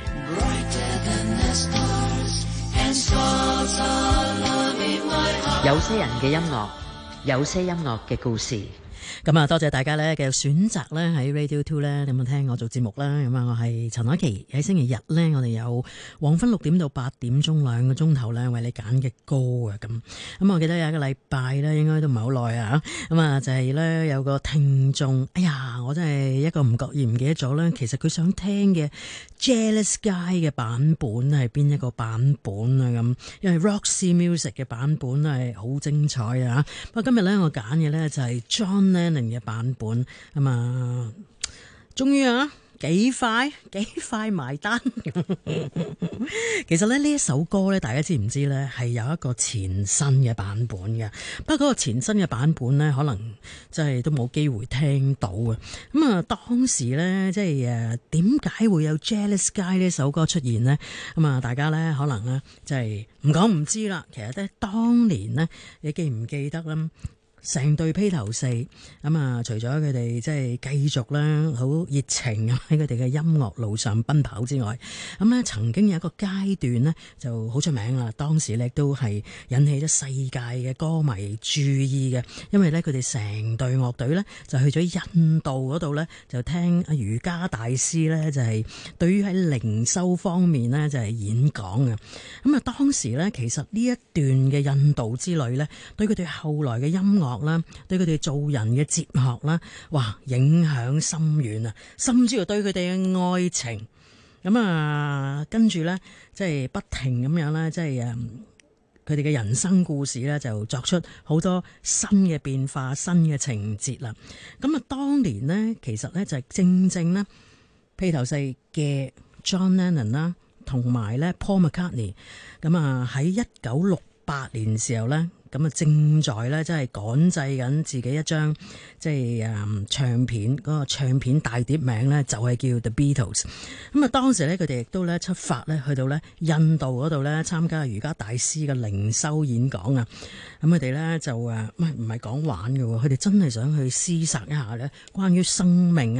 有些人嘅音樂，有些音樂嘅故事。 咁啊，多謝大家咧嘅選擇咧，喺 Radio 2咧有冇聽我做節目啦？咁啊，我係陳凱琪。喺星期日咧，我哋有黃昏6點到8點鐘2個鐘頭咧，為你揀嘅歌啊咁。咁我記得有一個禮拜咧，應該都唔係好耐啊。咁啊，就係咧有個聽眾，哎呀，我真係一個唔覺意唔記得咗咧。其實佢想聽嘅 Jealous Guy 嘅版本係邊一個版本啊？咁因為 Roxy Music 嘅版本係好精彩啊。不過今日咧我揀嘅咧就係 John Lennon 嘅版本咁啊，終於啊幾快埋單。其實咧呢一首歌咧，大家知唔知咧係有一個前身嘅版本嘅？不過嗰個前身嘅版本咧，可能真係都冇機會聽到啊。咁啊，當時咧即係點解會有 Jealous Guy 呢首歌出現呢？咁啊，大家咧可能咧即係唔講唔知啦。其實咧當年咧，你記唔記得啦？成隊披頭四咁啊，除咗佢哋即係繼續咧好熱情喺佢哋嘅音樂路上奔跑之外，咁咧曾經有一個階段咧就好出名啦。當時咧都係引起咗世界嘅歌迷注意嘅，因為咧佢哋成隊樂隊咧就去咗印度嗰度咧，就聽阿瑜伽大師咧就係對於喺靈修方面咧就係演講嘅。咁啊，當時咧其實呢一段嘅印度之旅咧，對佢哋後來嘅音樂啦，對佢哋做人嘅哲學啦，哇，影響深遠啊！甚至乎對佢哋嘅愛情，咁啊，跟住咧，即係不停咁樣咧，即係佢哋嘅人生故事咧，就作出好多新嘅變化、新嘅情節啦。咁啊，當年呢，其實咧就係正正咧，披頭四嘅 John Lennon 啦，同埋咧 Paul McCartney， 咁啊喺1968年時候咧。咁啊，正在咧，即係趕製緊自己一張即係唱片，嗰個唱片大碟名咧就係叫 The Beatles。咁啊，當時咧佢哋亦都咧出發咧去到咧印度嗰度咧參加瑜伽大師嘅靈修演講啊。咁佢哋咧就唔係講玩嘅喎，佢哋真係想去思索一下咧關於生命啊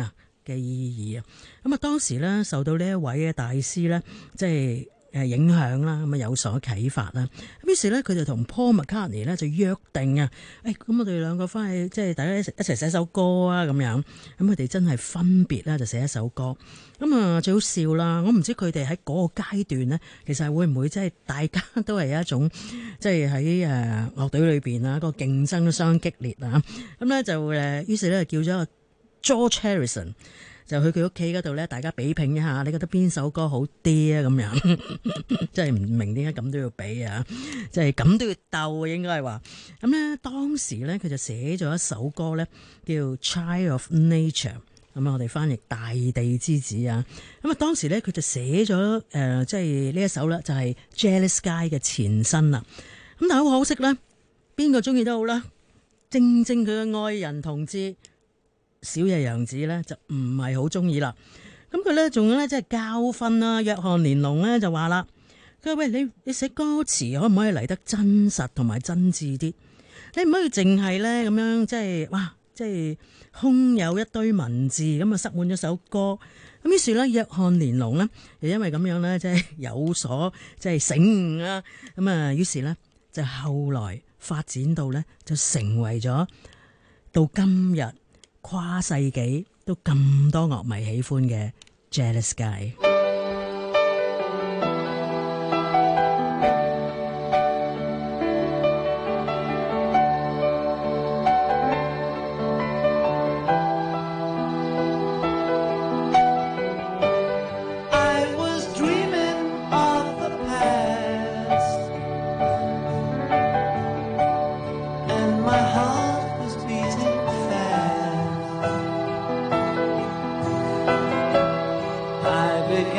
嘅意義啊。咁啊，當時咧受到呢一位嘅大師咧，即係影響啦，咁啊有所啟發啦。咁於是咧，佢就同 Paul McCartney 咧就約定啊，咁我哋兩個翻去即係大家一齊寫首歌啊咁樣。咁佢哋真係分別咧就寫一首歌。咁啊最好笑啦！我唔知佢哋喺嗰個階段咧，其實會唔會即係大家都係有一種即係喺樂隊裏邊啊個競爭都相當激烈啊。咁咧就於是咧叫咗個 George Harrison。就去佢屋企嗰度咧，大家比拼一下，你覺得邊首歌好啲啊？咁樣真係唔明點解咁都要比啊！即係咁都要鬥啊，應該係話咁咧。當時咧，佢就寫咗一首歌咧，叫《Child of Nature》。咁啊，我哋翻譯大地之子啊。咁啊，當時咧佢就寫咗即係呢一首咧，就係《Jealous Guy》嘅前身啦。咁但係好可惜咧，邊個中意都好啦，正正佢嘅愛人同志。小野洋子咧就唔係好中意啦，咁佢咧仲咧即係教訓啦。約翰連儂咧就話啦，佢話喂，你寫歌詞可唔可以嚟得真實同埋真摯啲？你唔可以淨係咧咁樣即係哇，即係空有一堆文字咁啊塞滿咗首歌。咁於是咧，約翰連儂咧又因為咁樣咧即係有所即係醒悟啦。咁啊，於是咧就後來發展到咧就成為咗到今日。跨世紀都咁多樂迷喜歡嘅 Jealous Guy。 I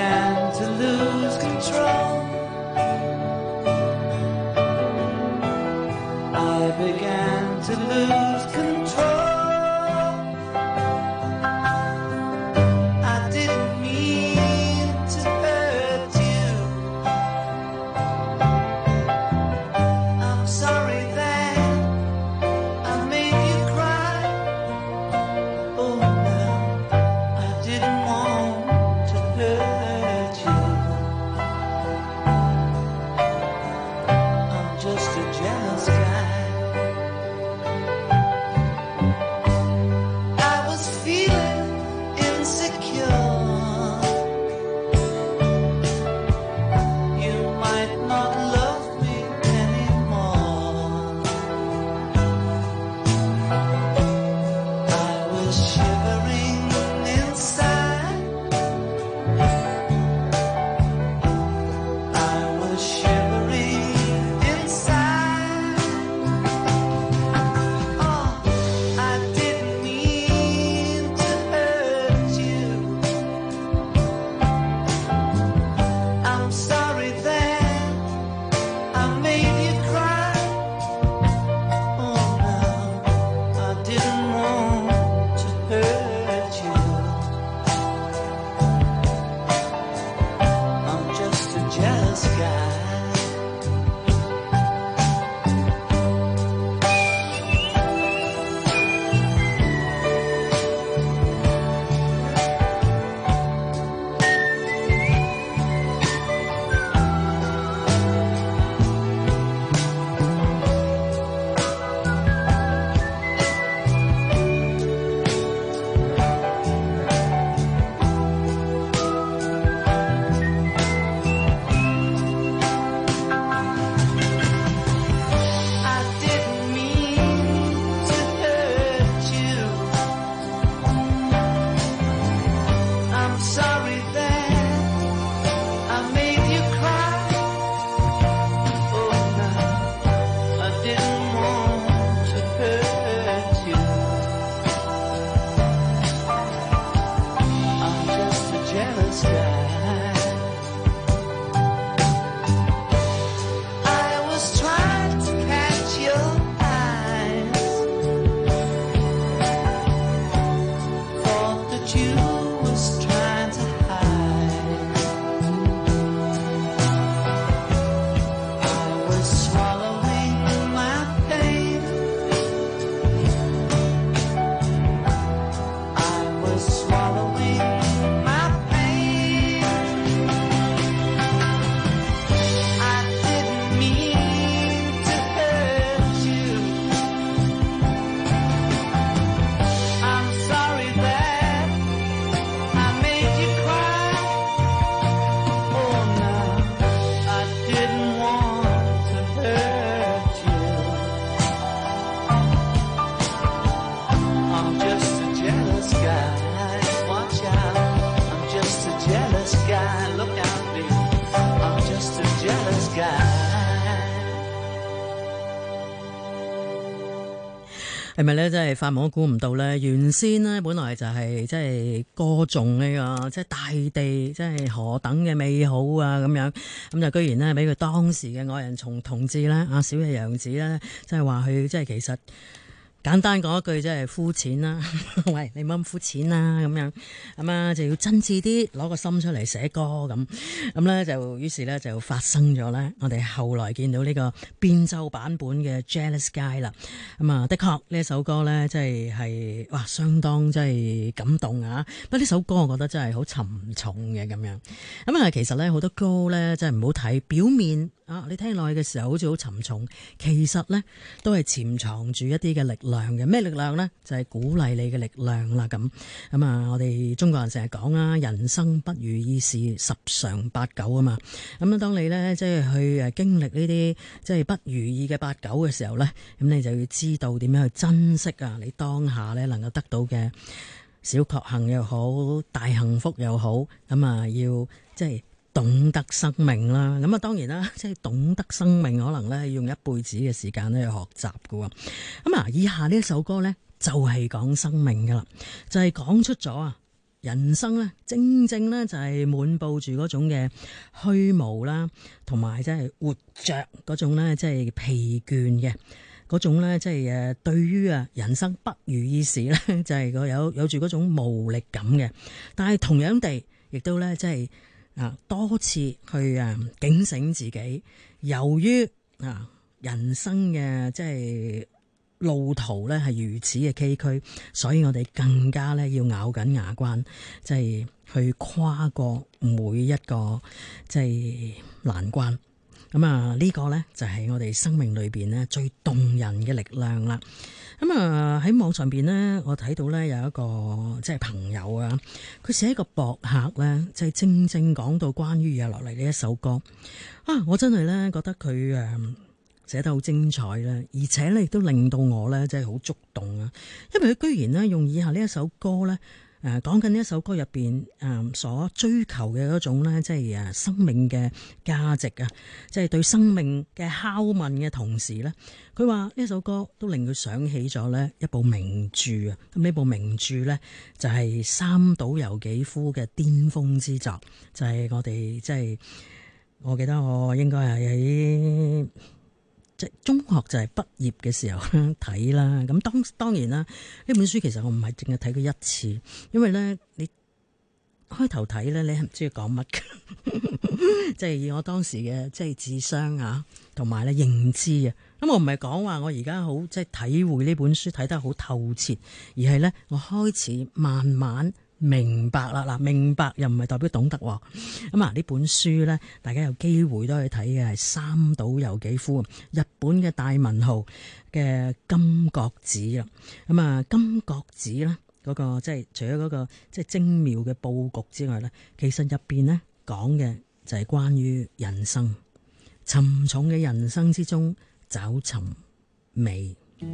係咪咧？真係發夢都估唔到咧！原先呢，本來就係即係歌頌呢個即係大地，即係何等嘅美好啊咁樣，咁就居然呢，俾佢當時嘅愛人同志咧，阿小野洋子咧，即係話佢即係其實。簡單講一句，即係膚淺啦。喂，你唔好咁膚淺啦，咁樣咁啊，就要真摯啲，攞個心出嚟寫歌咁。咁咧就於是咧就發生咗咧。我哋後來見到呢個變奏版本嘅 Jealous Guy 啦。咁啊，的確呢一首歌咧，即係哇，相當即係感動啊。不過呢首歌我覺得真係好沉重嘅咁樣。咁啊，其實咧好多歌咧，真係唔好睇表面啊，你聽落去嘅時候好似好沉重，其實咧都係潛藏住一啲嘅力量嘅。咩力量呢？就係鼓勵你嘅力量啦。咁啊，我哋中國人成日講啊，人生不如意事十常八九啊嘛。咁啊，當你呢，即係去經歷呢啲即係不如意嘅八九嘅時候呢，咁你就要知道點樣去珍惜啊，你當下呢能夠得到嘅小確幸又好，大幸福又好，咁啊要即係懂得生命啦，咁啊當然啦，即係懂得生命可能咧要用一輩子嘅時間咧去學習㗎。咁啊，以下呢一首歌咧就係講生命噶啦，就係講出咗啊人生咧正正咧就係滿布住嗰種嘅虛無啦，同埋即係活着嗰種咧即係疲倦嘅嗰種咧，即係對於啊人生不如意事咧，就係有住嗰種無力感嘅。但係同樣地，亦都咧即係。多次去警醒自己，由於人生嘅即係路途咧係如此嘅崎嶇，所以我哋更加咧要咬緊牙關，即係去跨過每一個即係難關。咁啊，呢個咧就係我哋生命裏邊咧最動人嘅力量啦。咁啊喺網上邊呢，我睇到咧有一個即係朋友啊，佢寫一個博客咧，就係正正講到關於日落嚟呢一首歌啊，我真係咧覺得佢寫得好精彩啦，而且咧亦都令到我咧即係好觸動啊，因為佢居然呢，用以下呢一首歌咧。講緊呢一首歌入邊所追求嘅嗰種咧，即係生命嘅價值啊，即係對生命嘅拷問嘅同時咧，佢話呢一首歌都令佢想起咗咧一部名著啊。咁呢部名著咧就係三島由紀夫嘅巔峰之作，就係我哋即係我記得我應該係喺即係中學就係畢業嘅時候睇啦，咁當然啦，呢本書其實我唔係淨係睇過一次，因為咧你開頭睇咧，你係唔知佢講乜嘅，即係以我當時嘅即係智商啊，同埋咧認知啊，咁我唔係講話我而家好即係體會呢本書睇得好透徹，而係咧我開始慢慢明白啦，嗱，明白又唔係代表懂得喎。咁啊，呢本書咧，大家有機會都去睇嘅係三島由紀夫日本嘅大文豪嘅金閣寺啦。咁啊，金閣寺咧嗰個即係除咗嗰個即係精妙嘅佈局之外咧，其實入邊咧講嘅就係關於人生沉重嘅人生之中找尋美。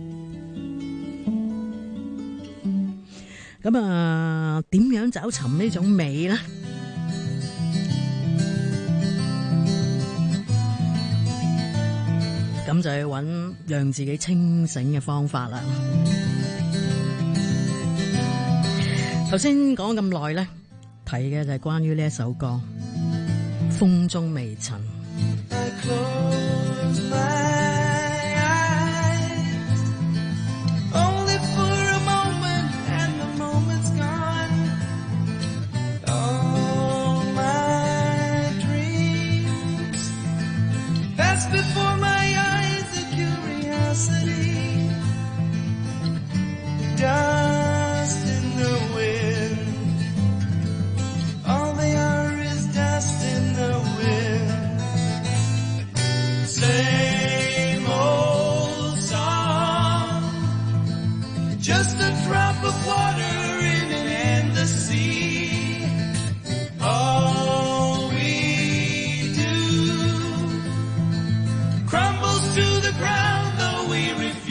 咁啊，點樣找尋呢種美呢？咁就要揾讓自己清醒嘅方法啦。頭先講咁耐呢，睇嘅就係關於呢一首歌《風中微塵》。 Before my eyes, a curiosity, dust in the wind. All they are is dust in the wind. Same old song, just a drop of water in an endless sea. All we do crumbles to the ground, though we refuse.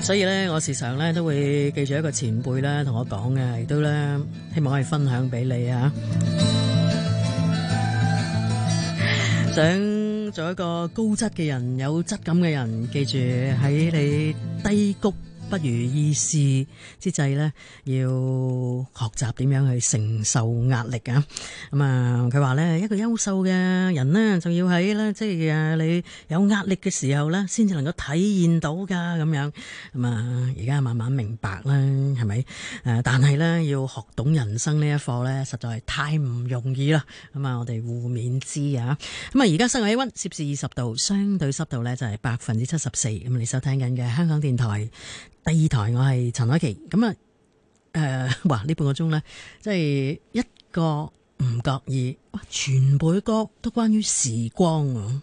所以咧，我時常咧都會記住一個前輩咧同我講嘅，亦都咧希望可以分享俾你啊！想做一個高質嘅人，有質感嘅人，記住喺你低谷不如意事之際呢，要學習點樣去承受壓力啊！咁啊，佢話呢，一個優秀嘅人呢，就要喺呢，即係你有壓力嘅時候呢，先至能夠體現到噶咁樣。咁啊，而家慢慢明白啦，係咪？但係呢，要學懂人生呢一課呢，實在係太唔容易啦。咁啊，我哋互勉之啊！咁啊，而家室外氣溫攝氏20度，相對濕度呢就係74%。咁你收聽緊嘅香港電台第二台，我係陳凱琪。咁啊，哇！呢半個鐘呢，即係一個唔覺意，哇！全部嘅歌都關於時光啊！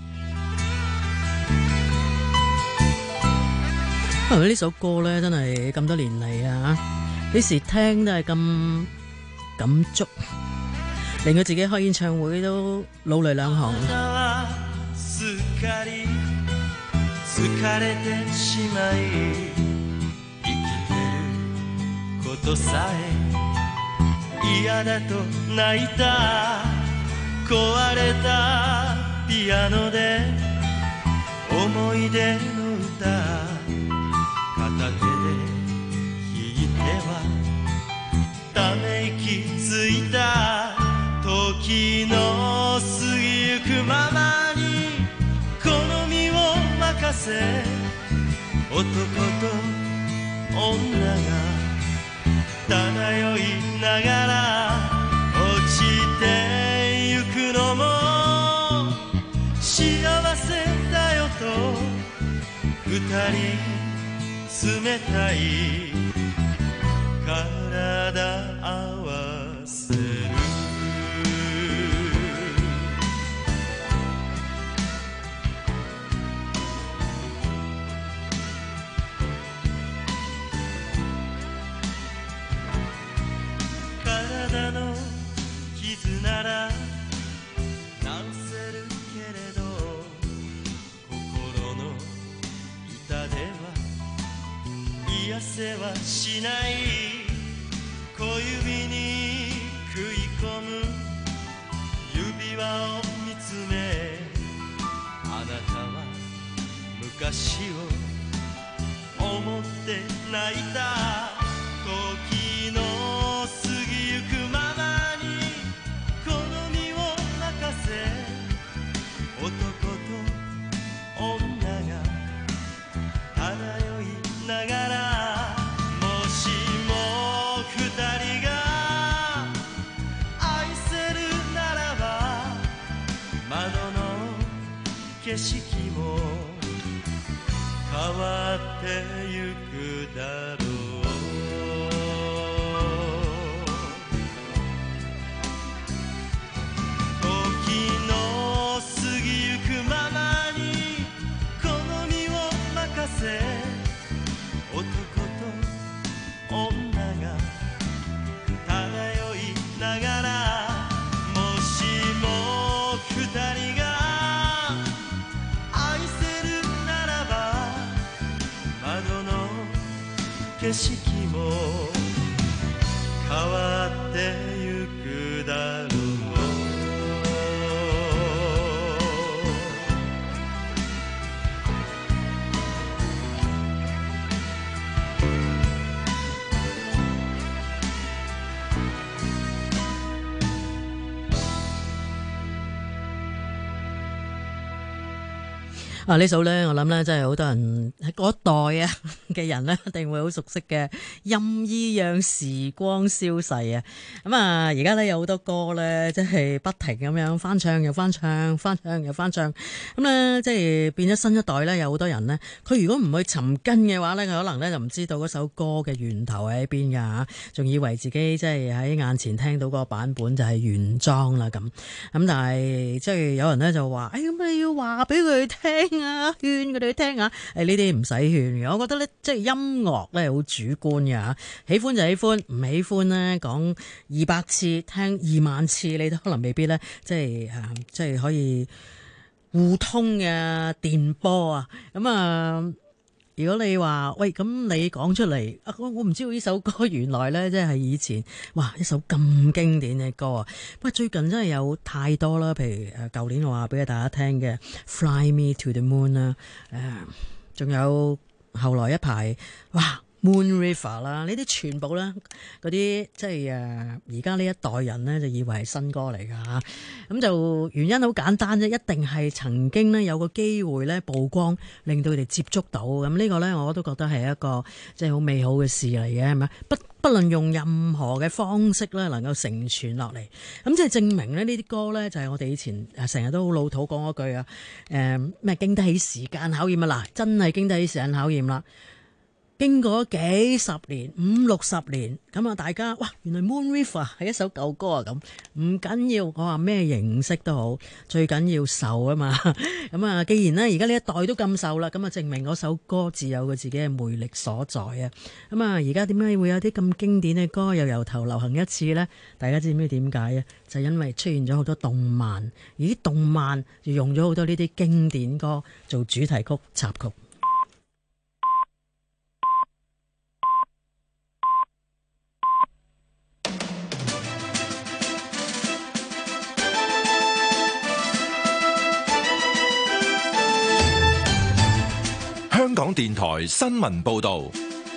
因為呢首歌呢，真係咁多年嚟啊，幾時聽都係咁感觸，令佢自己開演唱會都老淚兩行。 疲れてしまい生きてることさえ嫌だと泣いた壊れたピアノで思い出の歌片手で弾いてはため息ついた時の過ぎゆくままに好みを任せ男と女が漂いながら落ちてゆくのも幸せだよと二人冷たい体合わせる体の傷なら治せるけれど心の痛では癒せはしない小指に食い込む指輪を見つめあなたは昔を思って泣いた時の過ぎゆくままに好みを任せ男と女が漂いながらもしも二人が愛せるならば窓の景色も変わってゆくだろう男と女が漂いながらもしも二人が愛せるならば窓の景色も変わってゆくだろう呢首呢，我諗呢，真係好多人喺嗰代啊嘅人呢，一定會好熟悉嘅，任意讓時光消逝啊！咁啊，而家呢，有好多歌呢，即係不停咁樣翻唱又翻唱，翻唱又翻唱。咁呢，即係變咗新一代呢，有好多人呢，佢如果唔去尋根嘅話呢，佢可能呢就唔知道嗰首歌嘅源頭喺邊㗎嚇，仲以為自己即係喺眼前聽到嗰個版本就係原裝啦咁。咁但係即係有人呢就話：咁你要話俾佢聽。勸佢哋聽下，呢啲唔使勸嘅。我覺得咧，即係音樂咧好主觀嘅吓，喜歡就喜歡，唔喜歡呢講200次，聽2萬次，你都可能未必咧，即係可以互通嘅電波啊。咁啊， 如果你話喂咁你講出嚟，我唔知道呢首歌原來呢，即係以前哇一首咁經典嘅歌啊！不過最近真係有太多啦，譬如舊年我話俾大家聽嘅《Fly Me to the Moon》啦，仲有後來一排哇。Moon River 啦，呢啲全部啦，嗰啲即係而家呢一代人呢，就以為係新歌嚟㗎嚇，咁就原因好簡單啫，一定係曾經呢有個機會呢曝光，令到佢哋接觸到，咁呢個呢，我都覺得係一個即係好美好嘅事嚟嘅，係咪？不論用任何嘅方式呢，能夠承傳落嚟，咁即係證明呢啲歌呢，就係我哋以前成日都好老土講嗰句啊，咩經得起時間考驗啊，嗱，真係經得起時間考驗啦。經過幾十年，50-60年，咁啊大家哇，原來 Moon River 係一首舊歌啊，咁唔緊要，我話咩形式都好，最緊要受啊嘛。咁啊，既然呢而家呢一代都咁受啦，咁啊證明嗰首歌自有佢自己嘅魅力所在啊。咁啊，而家點解會有啲咁經典嘅歌又由頭流行一次呢？大家知唔知點解啊？就因為出現咗好多動漫，而啲動漫就用咗好多呢啲經典歌做主題曲、插曲。 香港電台新聞報道，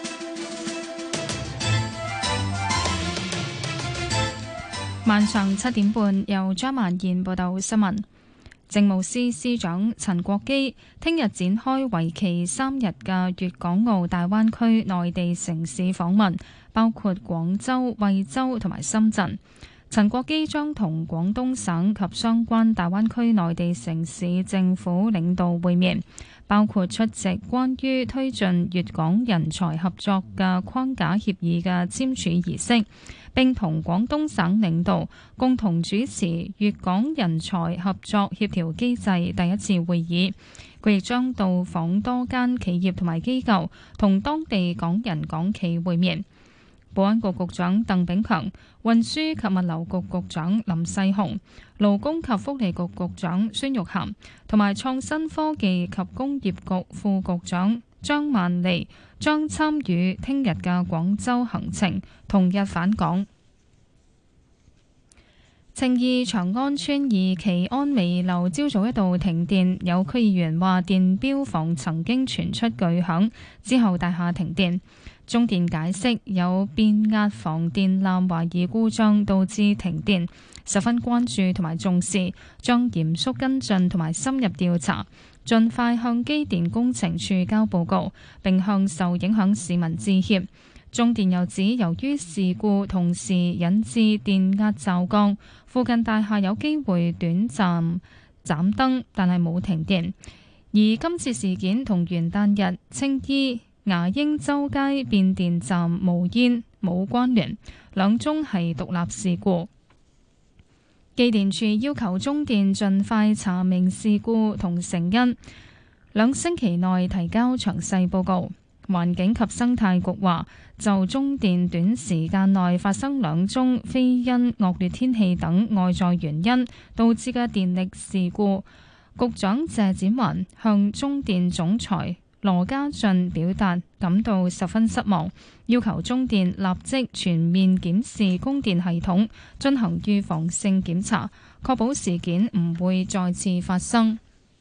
晚上7點半由張曼燕報道新聞。政務司司長陳國基聽日展開為期3日嘅粵港澳大灣區內地城市訪問，包括廣州、惠州同埋深圳。陳國基將同廣東省及相關大灣區內地城市政府領導會面，包括出席關於推進粵港人才合作嘅框架協議嘅簽署儀式，並同廣東省領導共同主持粵港人才合作協調機制第一次會議。佢亦將到訪多間企業同埋機構，同當地港人港企會面。保安局局長鄧炳強、運輸及物流局局長林世雄、勞工及福利局局長孫玉菡同埋創新科技及工業局副局長張曼莉將參與聽日嘅廣州行程，同日返港。青衣長安村2期安美樓朝早一度停電，有區議員話電錶房曾經傳出巨響，之後大廈停電。中電解釋有變壓房電纜懷疑故障導致停電，十分關注同埋重視，將嚴肅跟進同埋深入調查，盡快向機電工程處交報告，並向受影響市民致歉。中電又指，由於事故同時引致電壓驟降，附近大廈有機會短暫斬燈，但係冇停電。而今次事件同元旦日青衣牙鷹洲街變電站冒煙冇關聯，兩宗係獨立事故。機電處要求中電盡快查明事故同成因，2星期內提交詳細報告。環境及生態局話，就中電短時間內發生2宗非因惡劣天氣等外在原因導致嘅電力事故，局長謝展寰向中電總裁羅家俊表達感到十分失望，要求中電立即全面檢視供電系統，進行預防性檢查，確保事件唔會再次發生。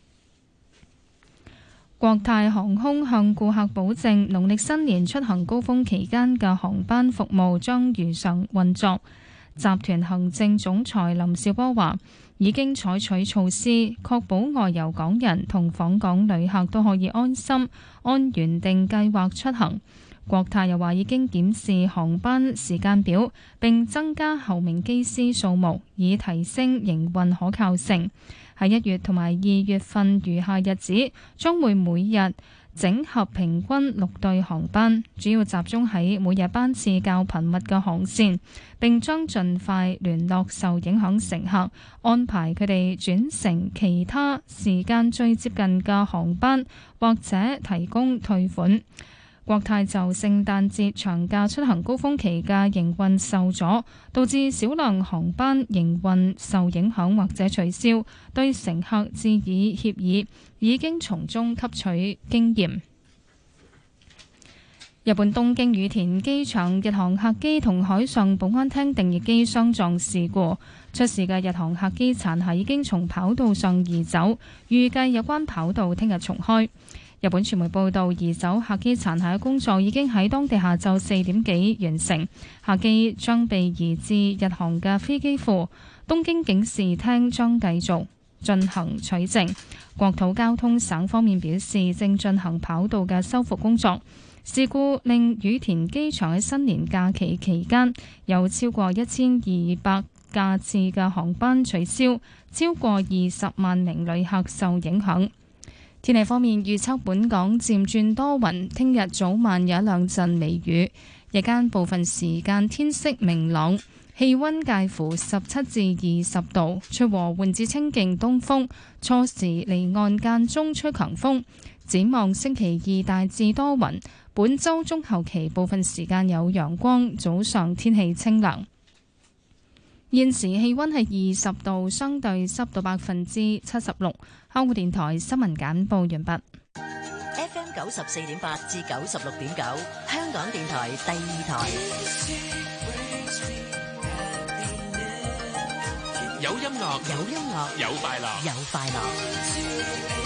國泰航空向顧客保證，農曆新年出行高峰期間嘅航班服務將如常運作。集團行政總裁林紹波話，已經採取措施，確保外遊港人同訪港旅客都可以安心按原定計劃出行。國泰又話已經檢視航班時間表，並增加候命機師數目，以提升營運可靠性。喺1月同埋2月份餘下日子，將會每日整合平均6對航班，主要集中喺每日班次較頻密嘅航線，並將盡快聯絡受影響乘客，安排佢哋轉乘其他時間最接近嘅航班，或者提供退款。國泰就聖誕節長假出行高峰期嘅營運受阻，導致少量航班營運受影響或者取消，對乘客致以歉意，已經從中吸取經驗。 日本東京羽田機場日航客機同海上保安廳定翼機相撞事故，出事嘅日航客機殘骸已經從跑道上移走，預計有關跑道聽日重開。日本傳媒報道，移走客機殘骸嘅工作已經喺當地下晝4點幾完成，客機將被移至日航嘅飛機庫，東京警視廳將繼續進行取證。國土交通省方面表示，正進行跑道嘅修復工作。事故令羽田機場喺新年假期期間有超過1200架次嘅航班取消，超過20萬名旅客受影響。天氣方面預測，本港漸轉多雲，聽日早晚有一兩陣微雨，日間部分時間天色明朗，氣溫介乎17至20度，吹和緩至清勁東風，初時離岸間中吹強風。展望星期二大致多雲，本週中後期部分時間有陽光，早上天氣清涼。現時氣溫係20度，相對濕度76%。香港電台新聞簡報完畢。 FM 94.8至96.9，香港電台第二台。 有音樂， 有音樂， 有快樂， 有快樂。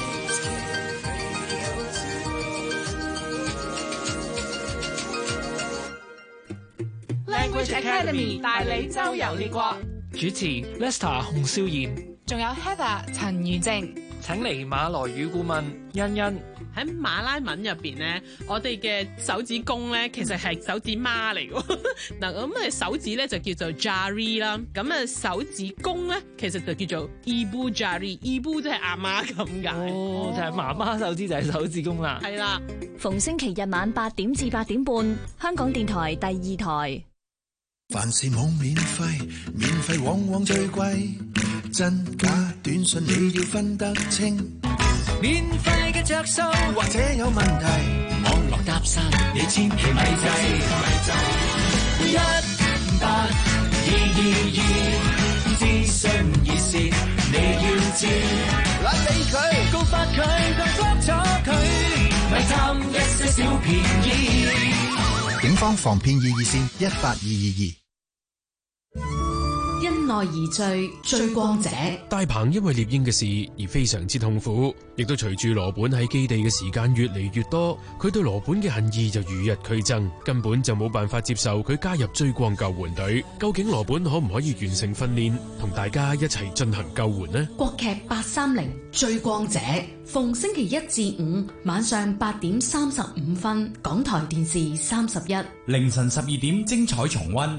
Language Academy 帶你周遊列國， 主持 Lester 洪少賢， 仲有 Heather 陳如靜， 請嚟馬來語顧問欣欣。 喺馬拉文入邊咧，我哋嘅手指公咧，其實係手指媽嚟嘅。嗱，咁手指咧就叫做 jari 啦，咁手指公咧，其實就叫做 ibu jari，ibu 即係阿媽咁解。 哦，就係媽媽手指就係手指公啦。 係啦， 逢星期日晚8點至8點半，香港電台第二台。 凡事冇免費，免費往往最貴，真假短信你要分得清。免費嘅着數或者有問題，網絡搭訕你千祈咪制，18222諮詢熱線你要知，懶理佢告發佢當捉咗佢，咪貪一些小便宜。警方防騙易熱線18222。 因愛而醉，追光者。 大鵬因為獵鷹嘅事而非常之痛苦，亦都隨住羅本喺基地嘅時間越嚟越多，佢對羅本嘅恨意就如日俱增，根本就冇辦法接受佢加入追光救援隊。究竟羅本可唔可以完成訓練，同大家一齊進行救援呢？ 國劇830追光者，逢星期1至5晚上8點35分，港台電視31， 凌晨12點精彩重溫。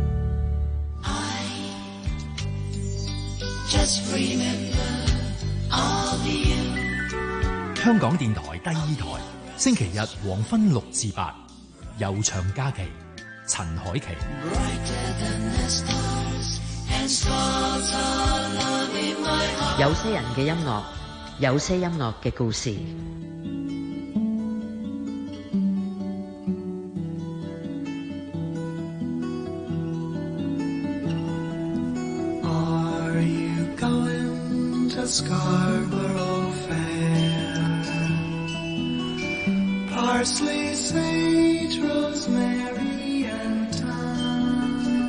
香港電台第二台，星期日黃昏6至8，悠長假期，陳海琪。 有些人嘅音樂，有些音樂嘅故事。 Scarborough Fair, parsley, sage, rosemary, and thyme.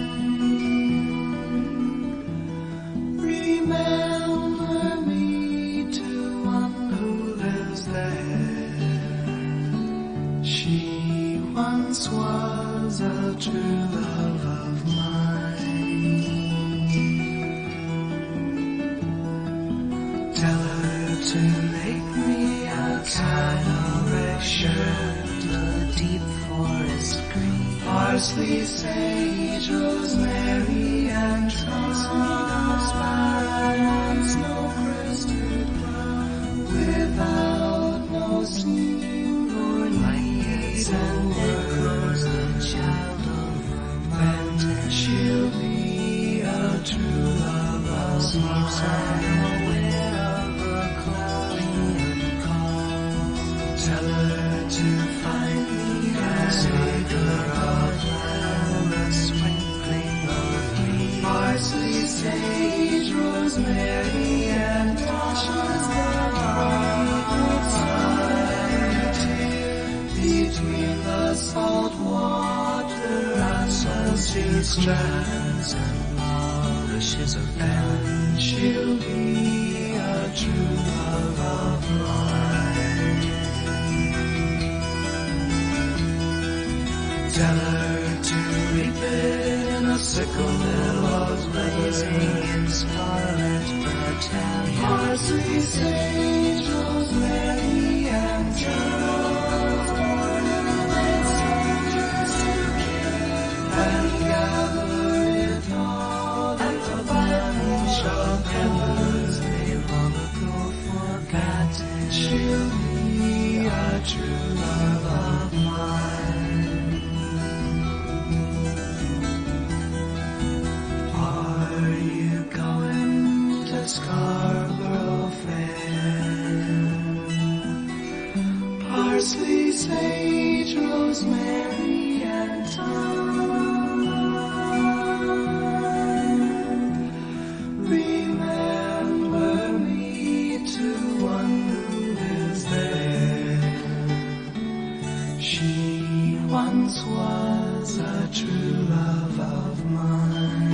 Remember me to one who lives there. She once was a true love of mine. Tell her to make me a tie-dye shirt, a deep forest green, parsley, sage, rosemary, and thyme. Snow-crested brown, without no seam or leaves, and echoes the child of romance. She'll be a true love of mine. Tell her to find me a acre of land, a sprinkling of green, parsley, sage, rosemary, and thyme. Between the Parsley, strands and polishes of and she'll be a true love of mine. Tell her to reap it in a sickle, willows blazing in scarlet battalion. Parsley, sage, rosemary, and thyme. And gather it all at the bunch of heavens they long ago forgot. She'll be a true love of mine. Are you going to Scarborough Fair? Parsley, sage, rosemary, and thyme. Remember me to one who is there. She once was a true love of mine.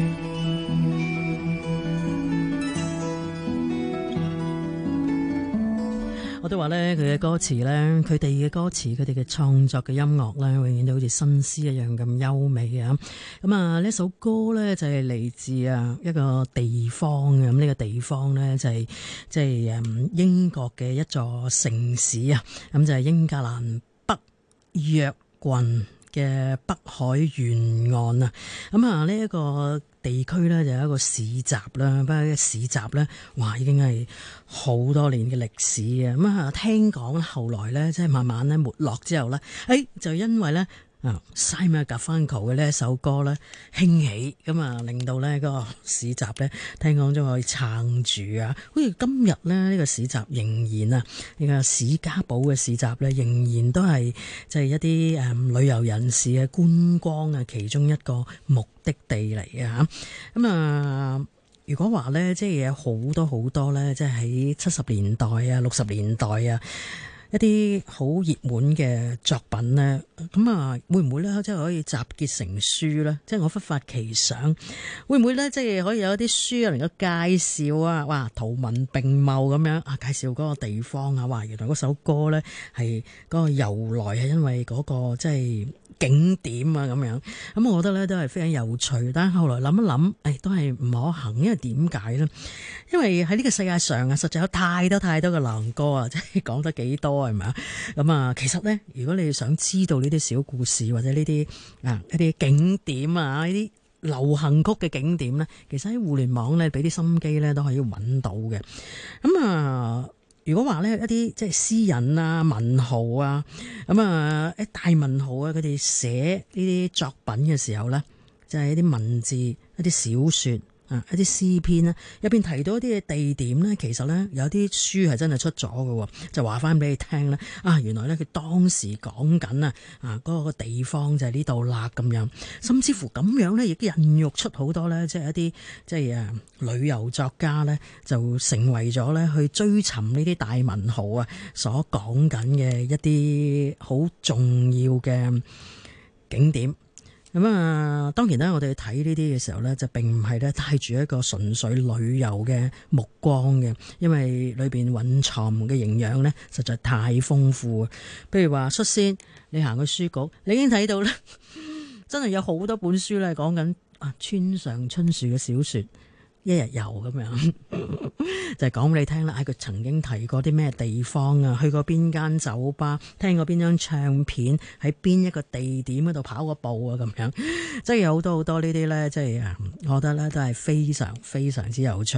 我都話咧，佢嘅歌詞咧，佢哋嘅歌詞，佢哋嘅創作嘅音樂咧，永遠都好似新詩一樣咁優美啊！咁啊，呢首歌咧就係嚟自啊一個地方嘅，咁呢個地方咧就係即係英國嘅一座城市啊，咁就係英格蘭北約郡嘅北海沿岸啊，咁啊呢一個地區咧就有一個市集啦，不過市集咧，哇已經係好多年嘅歷史啊！咁啊聽講後來咧，即係慢慢咧沒落之後咧，就因為咧Simon Garfunkel 嘅呢一首歌咧興起，咁啊令到咧個市集咧聽講都可以撐住啊！好似今日咧呢個市集仍然啊，呢個史家堡嘅市集咧仍然都係即係一啲旅遊人士嘅觀光啊其中一個目的地嚟嘅嚇。咁啊，如果話咧即係有好多咧，即係喺70年代啊、60年代啊。一啲好熱門嘅作品呢，咁啊會唔會呢？即係可以集結成書呢？即係我忽發奇想，會唔會呢？即係可以有一啲書啊，能夠介紹啊，哇，圖文並茂咁樣啊，介紹嗰個地方啊，哇，原來嗰首歌呢係嗰個由來係因為嗰個即係景點啊咁樣，咁我覺得呢都係非常有趣，但係後來諗一諗，都係唔可行，因為點解呢？因為喺呢個世界上啊，實在有太多嘅狼歌啊，即係講得幾多係咪啊？咁啊，其實呢，如果你想知道呢啲小故事或者呢啲一啲景點啊，呢啲流行曲嘅景點呢，其實喺互聯網呢，俾啲心機呢都可以揾到嘅。咁啊，如果話呢，一啲即係詩人啊、文豪啊，咁啊大文豪啊，佢哋寫呢啲作品嘅時候呢，就係一啲文字、一啲小說。一啲詩篇咧，入邊提到一啲嘅地點咧，其實咧有啲書係真係出咗嘅，就話翻俾你聽咧。原來咧佢當時講緊嗰個地方就係呢度啦咁樣，甚至乎咁樣咧，亦都孕育出好多咧，即係一啲即係旅遊作家咧，就成為咗咧去追尋呢啲大文豪啊所講緊嘅一啲好重要嘅景點。咁當然啦，我哋睇呢啲嘅時候呢，就並唔係咧帶住一個純粹旅遊嘅目光嘅，因為裏邊蘊藏嘅營養呢，實在太豐富。譬如話率先，你行去書局，你已經睇到咧，真係有好多本書咧講緊村上春樹嘅小說。一日遊咁樣就係講俾你聽啦。佢曾經提過啲咩地方啊，去過邊間酒吧，聽過邊張唱片，喺邊一個地點嗰度跑過步啊，咁樣即係有好多呢啲咧，即係我覺得咧都係非常非常之有趣。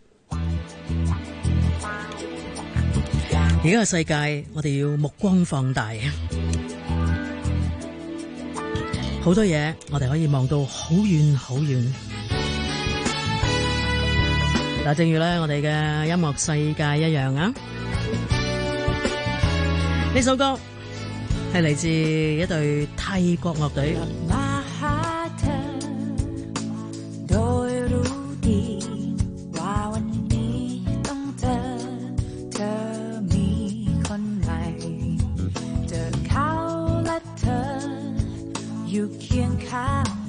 而家個世界，我哋要目光放大，好多嘢我哋可以望到好遠好遠。嗱，正如咧我哋嘅音樂世界一樣啊！呢首歌係嚟自一隊泰國樂隊。 อยู่เคียงข้าง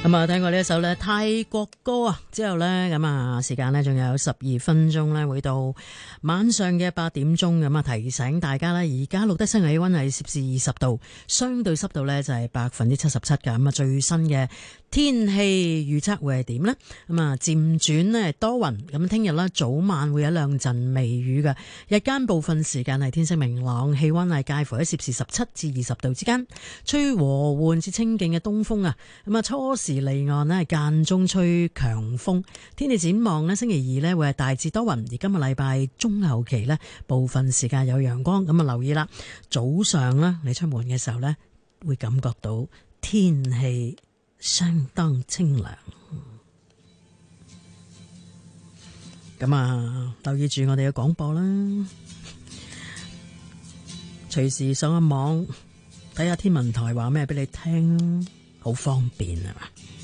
咁啊，聽過呢一首咧泰國歌啊，之後咧咁啊，時間咧仲有12分鐘咧，會到晚上嘅8點鐘咁啊，提醒大家啦，而家錄得室外氣溫係攝氏20度，相對濕度咧就係77%㗎。咁啊，最新嘅天氣預測會係點呢？咁啊，漸轉咧多雲，咁聽日咧早晚會有一兩陣微雨嘅，日間部分時間係天色明朗，氣溫係介乎喺攝氏17至20度之間，吹和緩至清勁嘅東風啊。咁啊，初時離岸呢間中吹強風。天氣展望呢，星期二呢會係大致多雲，而今個禮拜中後期呢部分時間有陽光。咁啊，留意啦，早上呢你出門嘅時候呢會感覺到天氣相當清涼。咁啊，留意住我哋嘅廣播啦，隨時上個網睇下天文台話咩俾你聽，好方便啊嘛。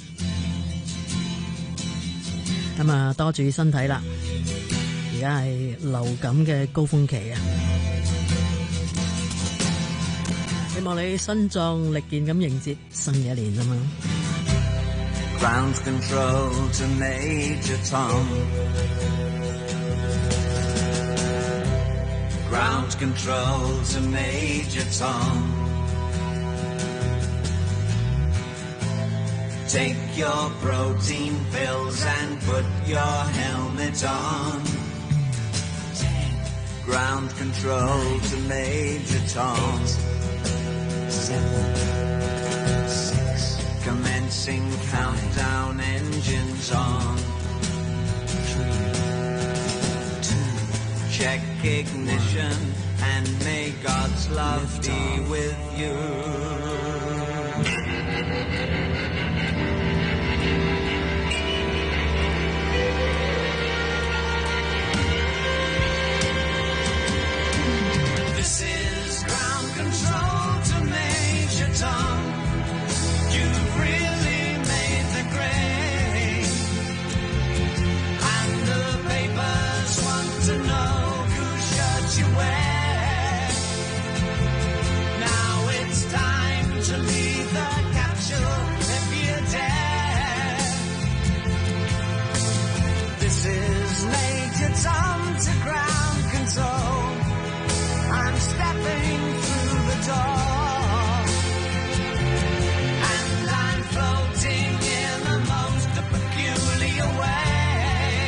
咁啊，多注意身體啦，而家係流感嘅高峰期啊，希望你身壯力健咁迎接新嘅一年啊嘛。 Ground control to Major Tom. Ground control to Major Tom. Take your protein pills and put your helmet on. Ground control to Major Tom. 7, 6. Commencing countdown, engines on. 3, 2. Check ignition and may God's love be with you. This is ground control to Major Tom. You've really made the grade, and the papers want to know whose shirt you wear. Now it's time to leave the capsule if you dare. This is Major Tom to ground control. I'm stepping through the door, and I'm floating in the most peculiar way,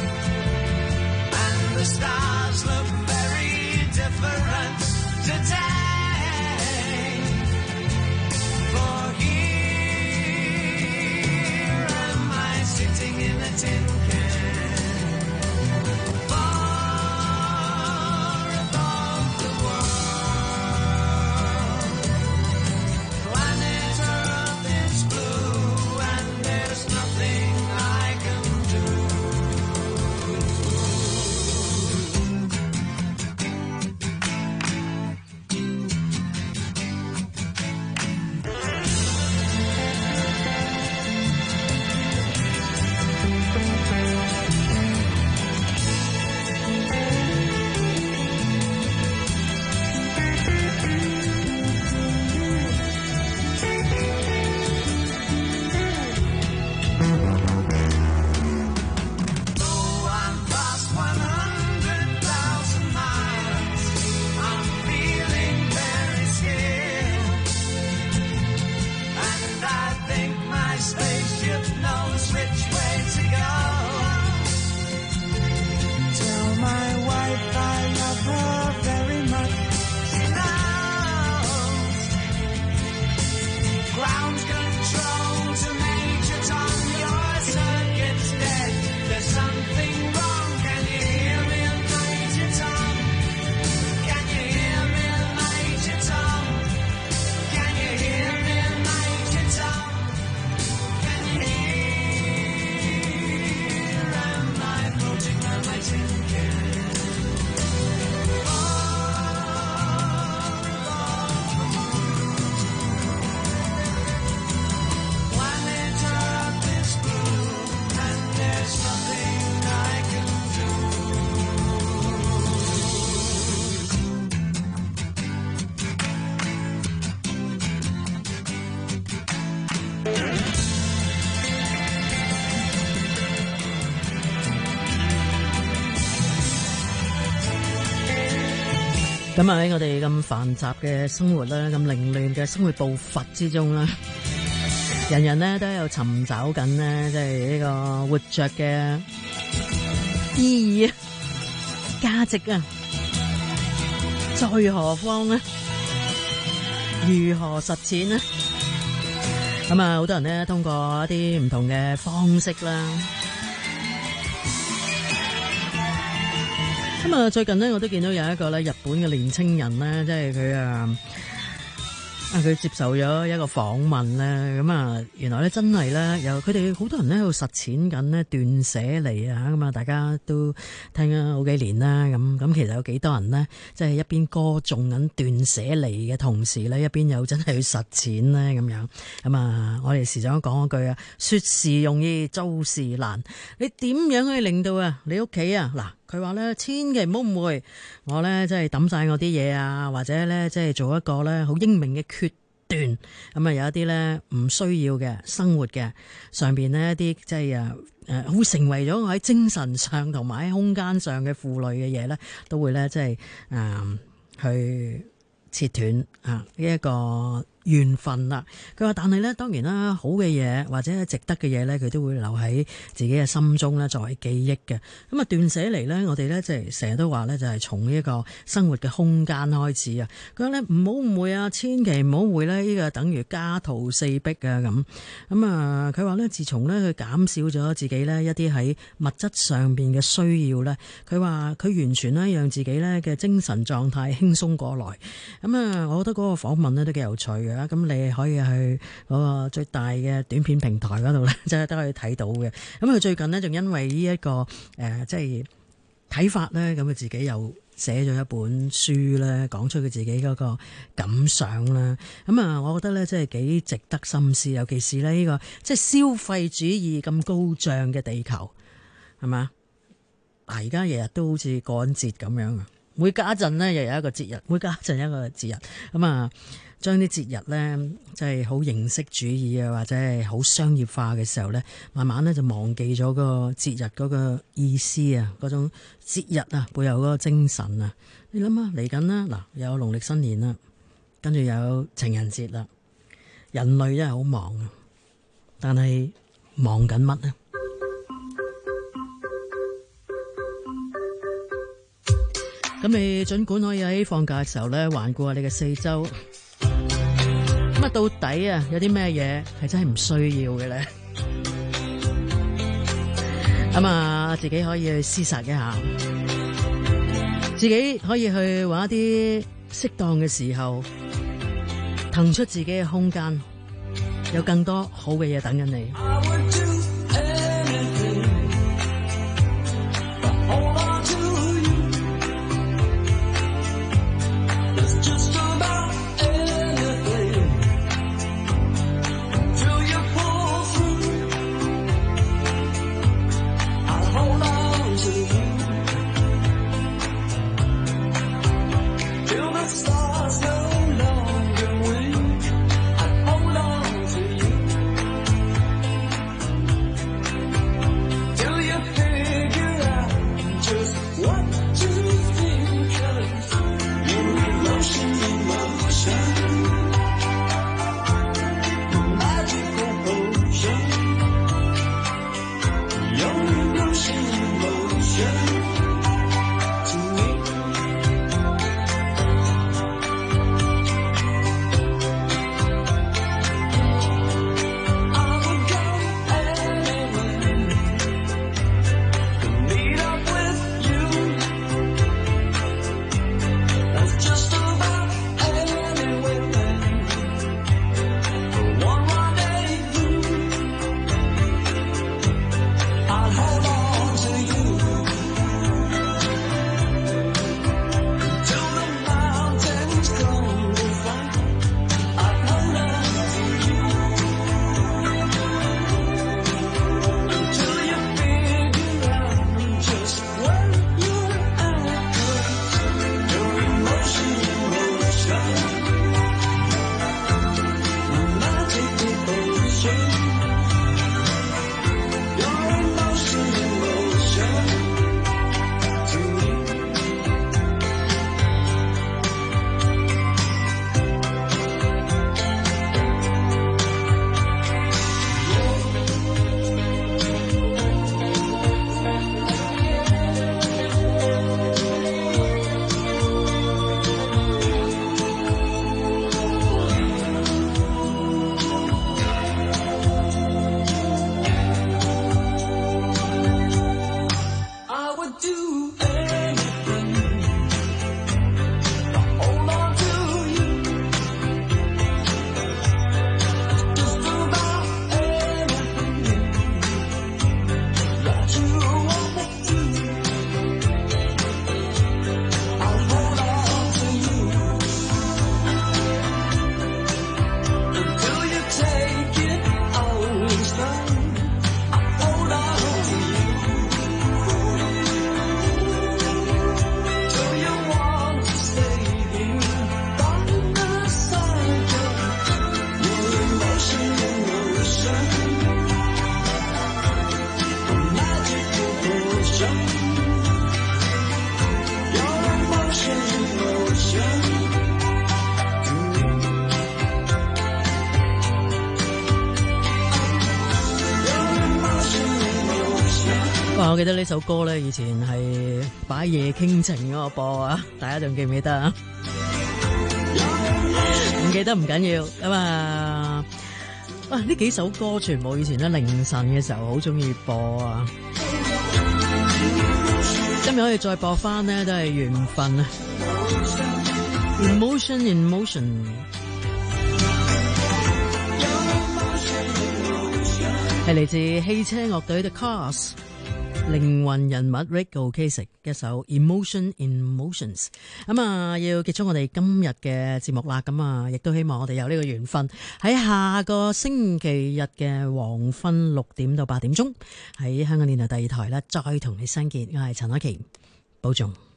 and the stars look very different today. For here am I sitting in a tin can. 咁喺我哋咁繁雜嘅生活啦，咁凌亂嘅生活步伐之中啦，人人呢都有尋找緊呢，即係呢個活着嘅意義啊、價值啊，再何況呢？如何實踐呢？咁啊，好多人呢通過一啲唔同嘅方式啦。咁啊，最近呢，我都見到有一個咧日本嘅年青人咧，即係佢佢接受咗一個訪問咧，咁啊，原來咧真係咧有佢哋好多人咧喺度實踐緊咧斷捨離啊，咁啊，大家都聽咗好幾年啦，咁其實有幾多人呢？即係一邊歌頌緊斷捨離嘅同時咧，一邊又真係去實踐咧，咁樣咁啊，我哋時常講一句啊，說事容易做事難，你點樣可以令到你屋企嗱？佢話咧，千祈唔好誤會，我咧即係抌晒我啲嘢啊，或者咧即係做一個咧好英明嘅決斷。咁啊，有一啲咧唔需要嘅生活嘅上邊呢，一啲即係會成為咗我喺精神上同埋喺空間上嘅負累嘅嘢咧，都會咧即係去切斷呢一個緣分啦。佢話但係咧，當然啦，好嘅嘢或者值得嘅嘢咧，佢都會留喺自己嘅心中咧，作為記憶嘅。咁啊，斷捨離咧，我哋咧即係成日都話咧，就係從呢一個生活嘅空間開始啊。佢話咧唔好誤會啊，千祈唔好誤會咧，呢個等於家徒四壁啊咁。咁啊，佢話咧，自從咧佢減少咗自己咧一啲喺物質上邊嘅需要咧，佢話佢完全咧讓自己咧嘅精神狀態輕鬆過來。咁啊，我覺得嗰個訪問咧都幾有趣嘅。咁你可以去嗰個最大嘅短片平台嗰度咧，即係都可以睇到嘅。咁佢最近呢，仲因為呢一個即係睇法咧，咁佢自己又寫咗一本書咧，講出佢自己嗰個感想啦。咁啊，我覺得咧，即係幾值得深思，尤其是咧呢個即係消費主義咁高漲嘅地球，係嘛？嗱，而家日日都好似過緊節咁樣啊！每隔一陣呢，又有一個節日，每隔一陣一個節日，咁啊。將啲節日咧，即係好形式主義啊，或者係好商業化嘅時候咧，慢慢咧就忘記咗個節日嗰個意思啊，嗰種節日啊背後嗰個精神啊。你諗下，嚟緊啦，嗱，有農曆新年啦，跟住有情人節啦，人類真係好忙啊，但係忙緊乜呢？咁你盡管可以喺放假嘅時候咧，環顧下你嘅四周。咁啊，到底有啲咩嘢係真係唔需要嘅咧？咁啊，自己可以去思索一下，自己可以去揾一啲適當嘅時候，騰出自己嘅空間，有更多好嘅嘢等緊你。 我記得呢首歌咧，以前係擺夜傾情嗰個播啊，大家仲記唔記得啊？唔記得唔緊要咁啊！哇，呢幾首歌全部以前咧凌晨嘅時候好中意播啊！今日可以再播翻呢，都係緣分啊 ！Emotion in Motion 係嚟自汽車樂隊 The Cars 靈魂人物 Ric Ocasek 嘅一首 Emotion in Motions。咁啊，要結束我哋今日嘅節目啦。咁啊，亦都希望我哋有呢個緣分喺下個星期日嘅黃昏6點到8點鐘喺香港電台第二台咧，再同你相見。我係陳凱琪，保重。